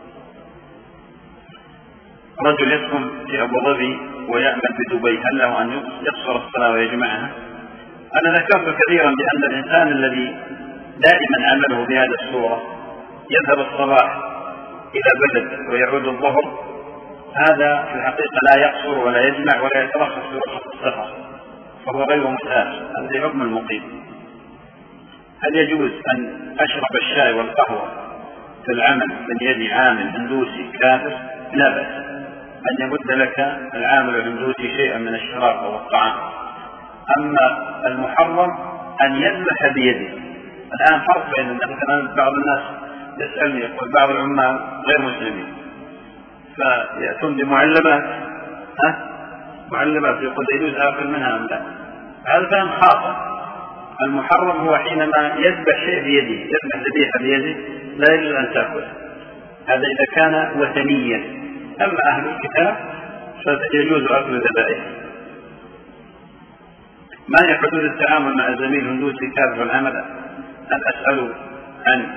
رجل يسكن في أبو ظبي ويعمل بدبي، هل له أن يقصر الصلاة ويجمعها؟ أنا ذكرت كثيرا بأن الإنسان الذي دائما عمله بهذه الصورة يذهب الصباح إلى بلد ويعود الظهر، هذا في الحقيقة لا يقصر ولا يجمع ولا يترخص في رخصة السفر، فهو غير مسافر، هذا حكم المقيم. هل يجوز أن أشرب الشاي والقهوة في العمل من يد عامل هندوسي كافر؟ لا بأس أن يمد لك العامل الهندوسي شيئا من الشراب أو الطعام. أما المحرم أن يذبح بيده. الآن فرق بين مثلا بعض الناس يسألني يقول بعض العمال غير مسلمين فيأتون بمعلبات، ها معلبات يقول يجوز آكل منها أم لا؟ هذا فهم خاطئ. المحرم هو حينما يذبح شيء بيده، يذبح ذبيحة بيده لا يجوز أن تأكله، هذا إذا كان وثنيا. أما أهل الكتاب فيجوز أكل ذبائح. ما هي حدود التعامل مع زميل هندوسي كافر العمل؟ أن أسأل عن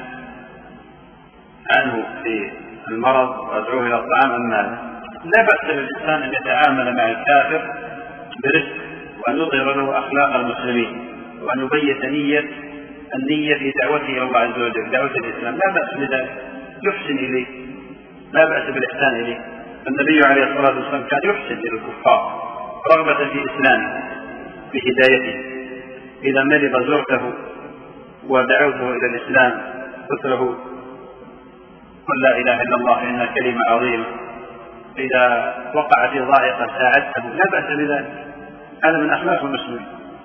عنه في المرض وأدعوه إلى الطعام أم ماذا؟ لا بأس للإنسان أن يتعامل مع الكافر برزق وأن يظهر له أخلاق المسلمين وأن يبيت نية النية في دعوته إلى الله عز وجل، دعوة الإسلام، لا بأس بذلك، يحسن إليه، لا بأس بالإحسان إليه. النبي عليه الصلاة والسلام كان يحسن إلى الكفار رغبة في إسلامه بهدايته. إذا مرض زرته ودعوته إلى الإسلام قلت له قل لا إله إلا الله إنها كلمة عظيمة. إذا وقع في ضائقة ساعدته، لا بأس بذلك، هذا من أخلاق المسلمين.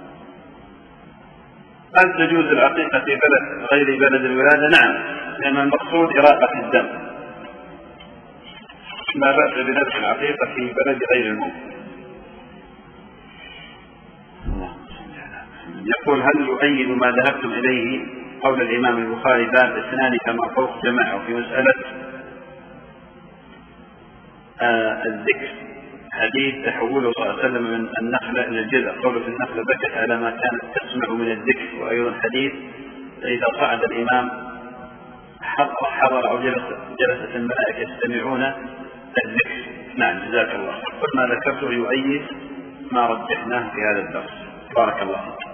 هل تجوز العقيقة في بلد غير بلد الولادة؟ نعم، لأن المقصود إراقة الدم، لا بأس بنفس العقيقة في بلد غير الموت. يقول هل يؤيد ما ذهبتم إليه قول الإمام البخاري باب اثنان كما فوق جماعة في مسألة آه الذكر، حديث تحوله صلى الله عليه وسلم من النخلة إلى الجذع، قوله في النخلة بكت على ما كانت تسمع من الذكر، وأيضا حديث إذا صعد الإمام حضر أو جلس جلست الملائكة يستمعون الذكر. نعم جزاك الله. كل ما ذكرته يؤيد ما رجحناه في هذا الدرس، بارك الله فيك.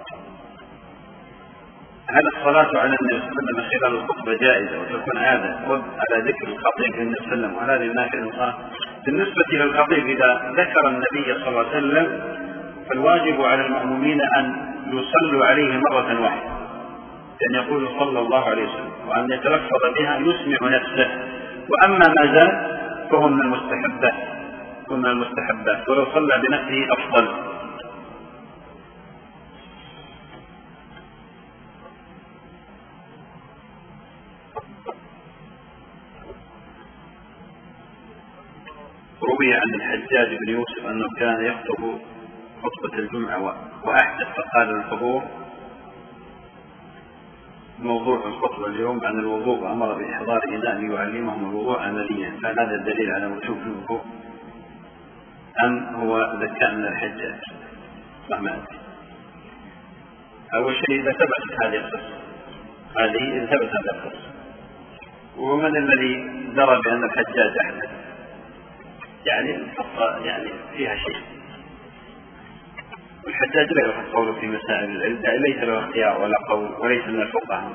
هل الصلاة على النبي صلى الله عليه وسلم خلال الخطبة جائزة وتكون عادة على ذكر الخطيب للنبي صلى الله عليه وسلم وهذه هناك الإنصاف؟ بالنسبة للخطيب إذا ذكر النبي صلى الله عليه وسلم فالواجب على المأمومين أن يصلوا عليه مرة واحدة، أن يقول صلى الله عليه وسلم، وأن يتلفظ بها يسمع نفسه. وأما ما زال فهو من المستحبات، هو من المستحبات، ولو صلى بنفسه أفضل. روي عن الحجاج بن يوسف أنه كان يخطب خطبة الجمعة وأحدث فقال الحضور موضوع الخطبة اليوم عن الوضوء، وأمر بإحضار إناء يعلمهم الوضوء عمليا، فهذا الدليل على وجوب الوضوء أم هو ذكاء من الحجاج؟ رحمة أول شيء إذا ثبتت هذه القصة، هذه إذا ثبت هذه القصة، ومن الذي درى بأن الحجاج أحدث؟ يعني القصة يعني فيها شيء، والحجاج لا يأخذ قوله في مسائل العلم، ليس له اختيار ولا قول وليس من الفقهاء.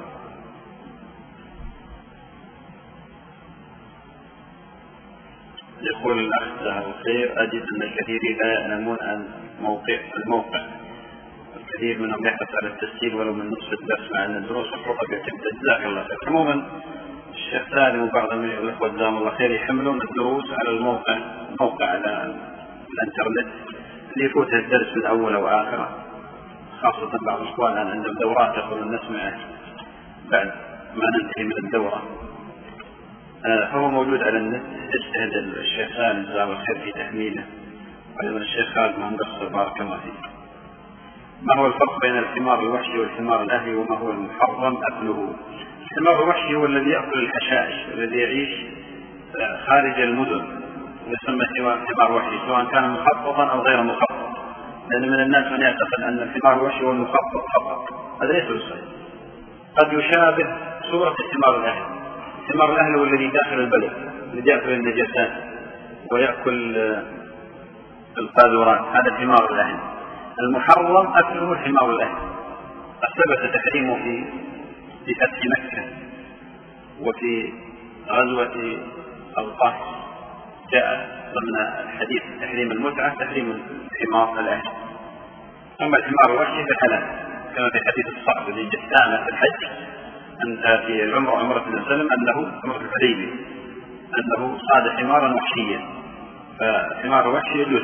يقول الأخ جزاه الخير أجد أن الكثيرين لا يعلمون عن موقع الموقع، الكثير منهم يحرص على التسجيل ولو من نصف الدرس مع أن الدروس الخطب يتم. جزاك الله خير. عموما الشيخ سالم وبعض من الأخوة جزاهم الله خير يحملون الدروس على الموقع، موقع على الانترنت اللي يفوت الدرس من أوله وآخره، خاصة بعض الإخوان عندهم دورات يقولون نسمع بعد ما ننتهي من الدورة، فهو موجود على النت. اجتهد الشيخ سالم جزاه الله خير في تحميله، وأيضا الشيخ خالد ما مقصر بارك الله فيه. ما هو الفرق بين الحمار الوحشي والحمار الأهلي، وما هو المحرم أكله؟ الحمار الوحشي هو الذي يأكل الحشائش، الذي يعيش خارج المدن، يسمى حمار وحشي سواء كان مخططا أو غير مخطط. لأن من الناس من يعتقد أن الحمار الوحشي هو المخطط فقط، هذا ليس بالصحيح. قد يشابه صورة الحمار الأهلي. الحمار الأهلي هو الذي داخل البلد، الذي يأكل النجاسات ويأكل القاذورات، هذا الحمار الأهلي. المحرم أكله الحمار الأهلي، قد ثبت تحريمه في في فتح مكة وفي غزوة القاس، جاء ضمن الحديث تحريم المتعة تحريم الحمار الأهلي. أما الحمار الوحشي فحلال، كما في حديث الصعب الذي جاءنا في الحج أن في العمرة عمرة النبي صلى الله عليه وسلم أنه عمرة الحديبية أنه صاد حمارا وحشيا، فالحمار الوحشي يجوز.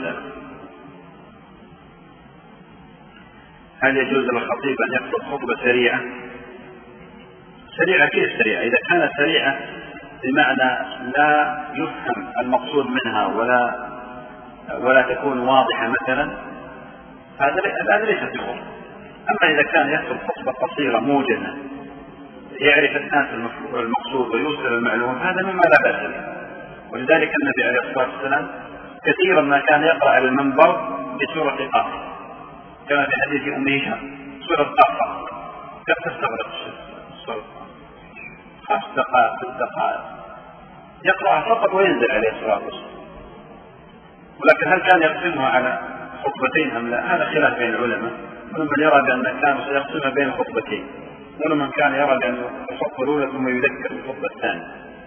هل يجوز للخطيب أن يخطب خطبة سريعة؟ سريعة كيف سريعة؟ إذا كانت سريعة بمعنى لا يفهم المقصود منها ولا ولا تكون واضحة مثلا، هذا ليس بخطبة. أما إذا كان يخطب خطبة قصيرة موجزة يعرف الناس المقصود ويوصل المعلومة، هذا مما لا بأس به. ولذلك النبي عليه الصلاة والسلام كثيرا ما كان يقرأ على المنبر بسورة قاف، كما في حديث أم هشام سورة قاف كم تستغرق السورة؟ خمس دقائق ست دقائق يقرأها فقط وينزل عليه الصلاة والسلام. ولكن هل كان يقسمها على خطبتين أم لا؟ هذا خلاف بين العلماء، ومن يرى بأن كان سيقسمها بين خطبتين، ومن كان يرى بأنه الخطبة الأولى ثم يذكر الخطبة الثانية.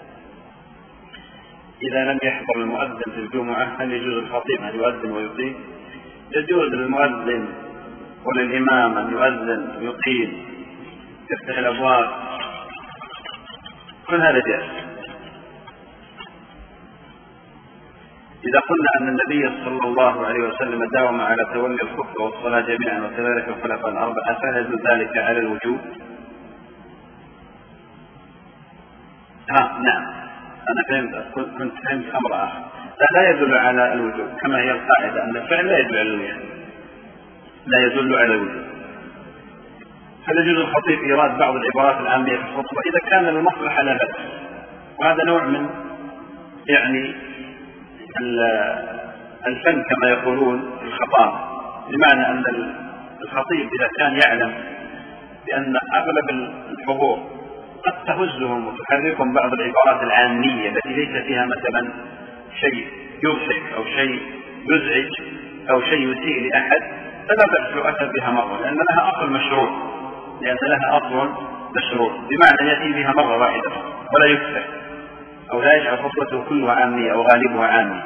إذا لم يحضر المؤذن في الجمعة هل يجوز الخطيب أن يؤذن ويقيم؟ يجوز للمؤذن وللإمام أن يؤذن ويقيم، يفتح الأبواب، كل هذا جائز. إذا قلنا أن النبي صلى الله عليه وسلم داوم على تولي الخطبة والصلاة جميعا وكذلك الخلفاء الأربعة، فهل يدل ذلك على الوجوب؟ ها نعم، أنا فهمت، كنت فهمت أمر آخر. لا, لا يدل على الوجوب، كما هي القاعدة أن الفعل لا يدل على الوجوب، لا يدل على الوجوب. هل يجوز الخطيب إيراد بعض العبارات العامية في الخطبة؟ إذا كان المصلحة لا بأس، وهذا نوع من يعني الفن كما يقولون في الخطاب، بمعنى أن الخطيب إذا كان يعلم بأن أغلب الحضور قد تهزهم وتحركهم بعض العبارات العامية التي ليس فيها مثلا شيء يضحك أو شيء يزعج أو شيء يسيء لأحد، فلا بأس لو أتى بها مرة، لأن لها أصل مشروع، لأن لها أصل مشروع بمعنى يأتي بها مرة واحدة ولا يكثر، أو لا يجعل خطبته كلها عامية أو غالبها عامية.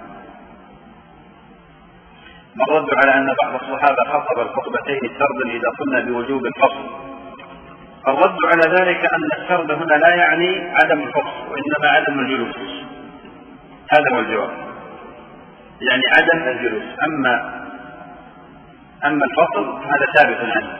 الرد على أن بعض الصحابة خطب الخطبتين سردا إذا قلنا بوجوب الفصل، الرد على ذلك أن السرد هنا لا يعني عدم الفصل وإنما عدم الجلوس، هذا هو الجواب، يعني عدم الجلوس. أما أما الفصل هذا ثابت عنه.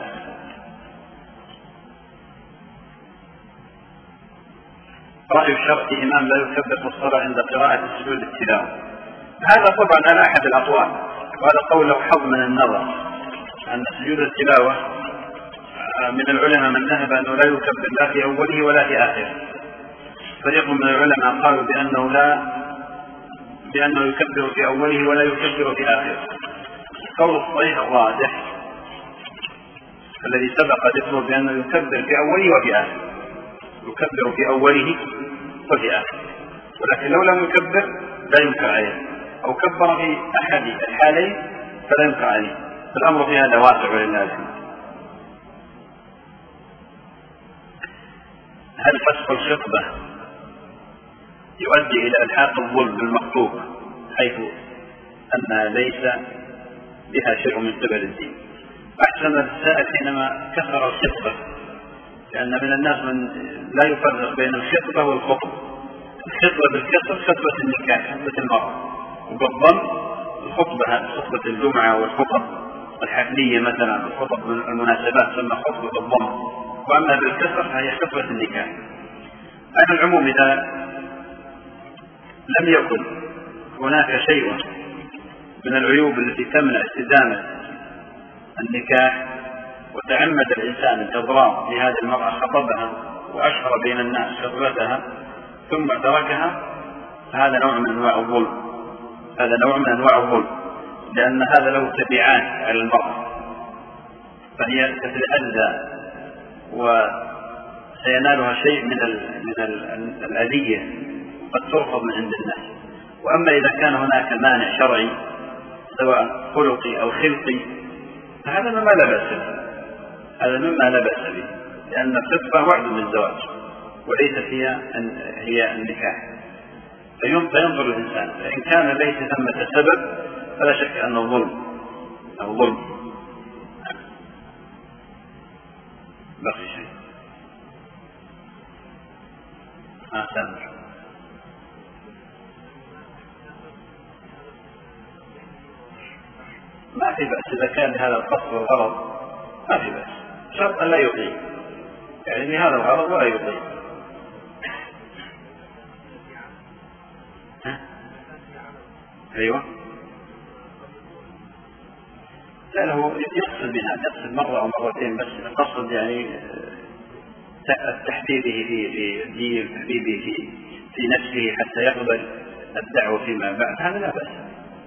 رأي الشرع إمام لا يكبر في الصلاة عند قراءة سجود التلاوة، هذا طبعا على أحد الأقوال، وهذا قول له حظ من النظر، أن سجود التلاوة من العلماء من ذهب أنه لا يكبر لا في أوله ولا في آخره. فريق من العلماء قالوا بأنه لا بأنه يكبر في أوله ولا يكبر في آخره. القول الصحيح الراجح الذي سبق ذكره بأنه يكبر في أوله وفي آخره، يكبر في أوله وفي آخره، ولكن لو لم يكبر لا ينكر عليه، أو كبر في أحد الحالين فلا ينكر عليه، فالأمر في هذا واسع ولله الحمد. هل فسخ الخطبة يؤدي إلى إلحاق الظلم بالمخطوب حيث أنها ليس بها شيء من قبل الدين؟ أحسن السائل حينما كسر الخطبة، لأن من الناس من لا يفرق بين الخطبة والخطبة. الخطبة بالكسر خطبة النكاح، خطبة المرأة، وبالضم الخطبة خطبة الجمعة والخطب الحفلية مثلا، الخطب من المناسبات تسمى خطبة بالضم، وأما بالكسر فهي خطبة النكاح. على العموم إذا لم يكن هناك شيء من العيوب التي تمنع استدامة النكاح وتعمد الإنسان الإضرار لهذه المرأة خطبها وأشهر بين الناس خطبتها ثم تركها، هذا نوع من أنواع الظلم، هذا نوع من أنواع الظلم، لأن هذا له تبعات على المرأة، فهي تتأذى وسينالها شيء من من الأذية قد ترفض من عند الناس. وأما إذا كان هناك مانع شرعي سواء خلقي أو خلقي فهذا مما لا بأس به، هذا مما لا بأس به، لأن الخطبة وعد بالزواج وليس فيها أن هي النكاح، فينظر الإنسان، فإن كان ليس ثمة سبب فلا شك أنه ظلم أو ظلم. بقي شيء ما سامر ما في بأس إذا كان هذا القصد والغرض ما في بأس، شرط أن لا يطيع، يعني لهذا الغرض ولا يطيع. أيوة لا له يقصد بها، يقصد مرة أو مرتين بس، القصد يعني تحديده في في في في في نفسه حتى يقبل الدعوة فيما بعد، هذا لا بأس.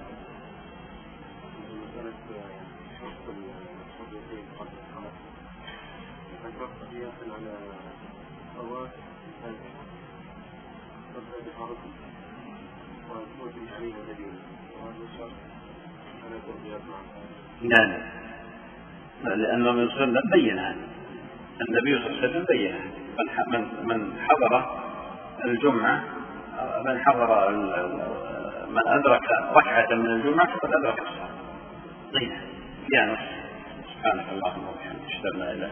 لا لا لأن النبي صلى الله عليه وسلم بين هذا، النبي صلى الله عليه وسلم بين من من حضر الجمعة، من حضر من أدرك ركعة من الجمعة فقد أدرك الصلاة. طيب يا نص سبحانك اللهم وبحمدك أشهد أن لا إله إلا أنت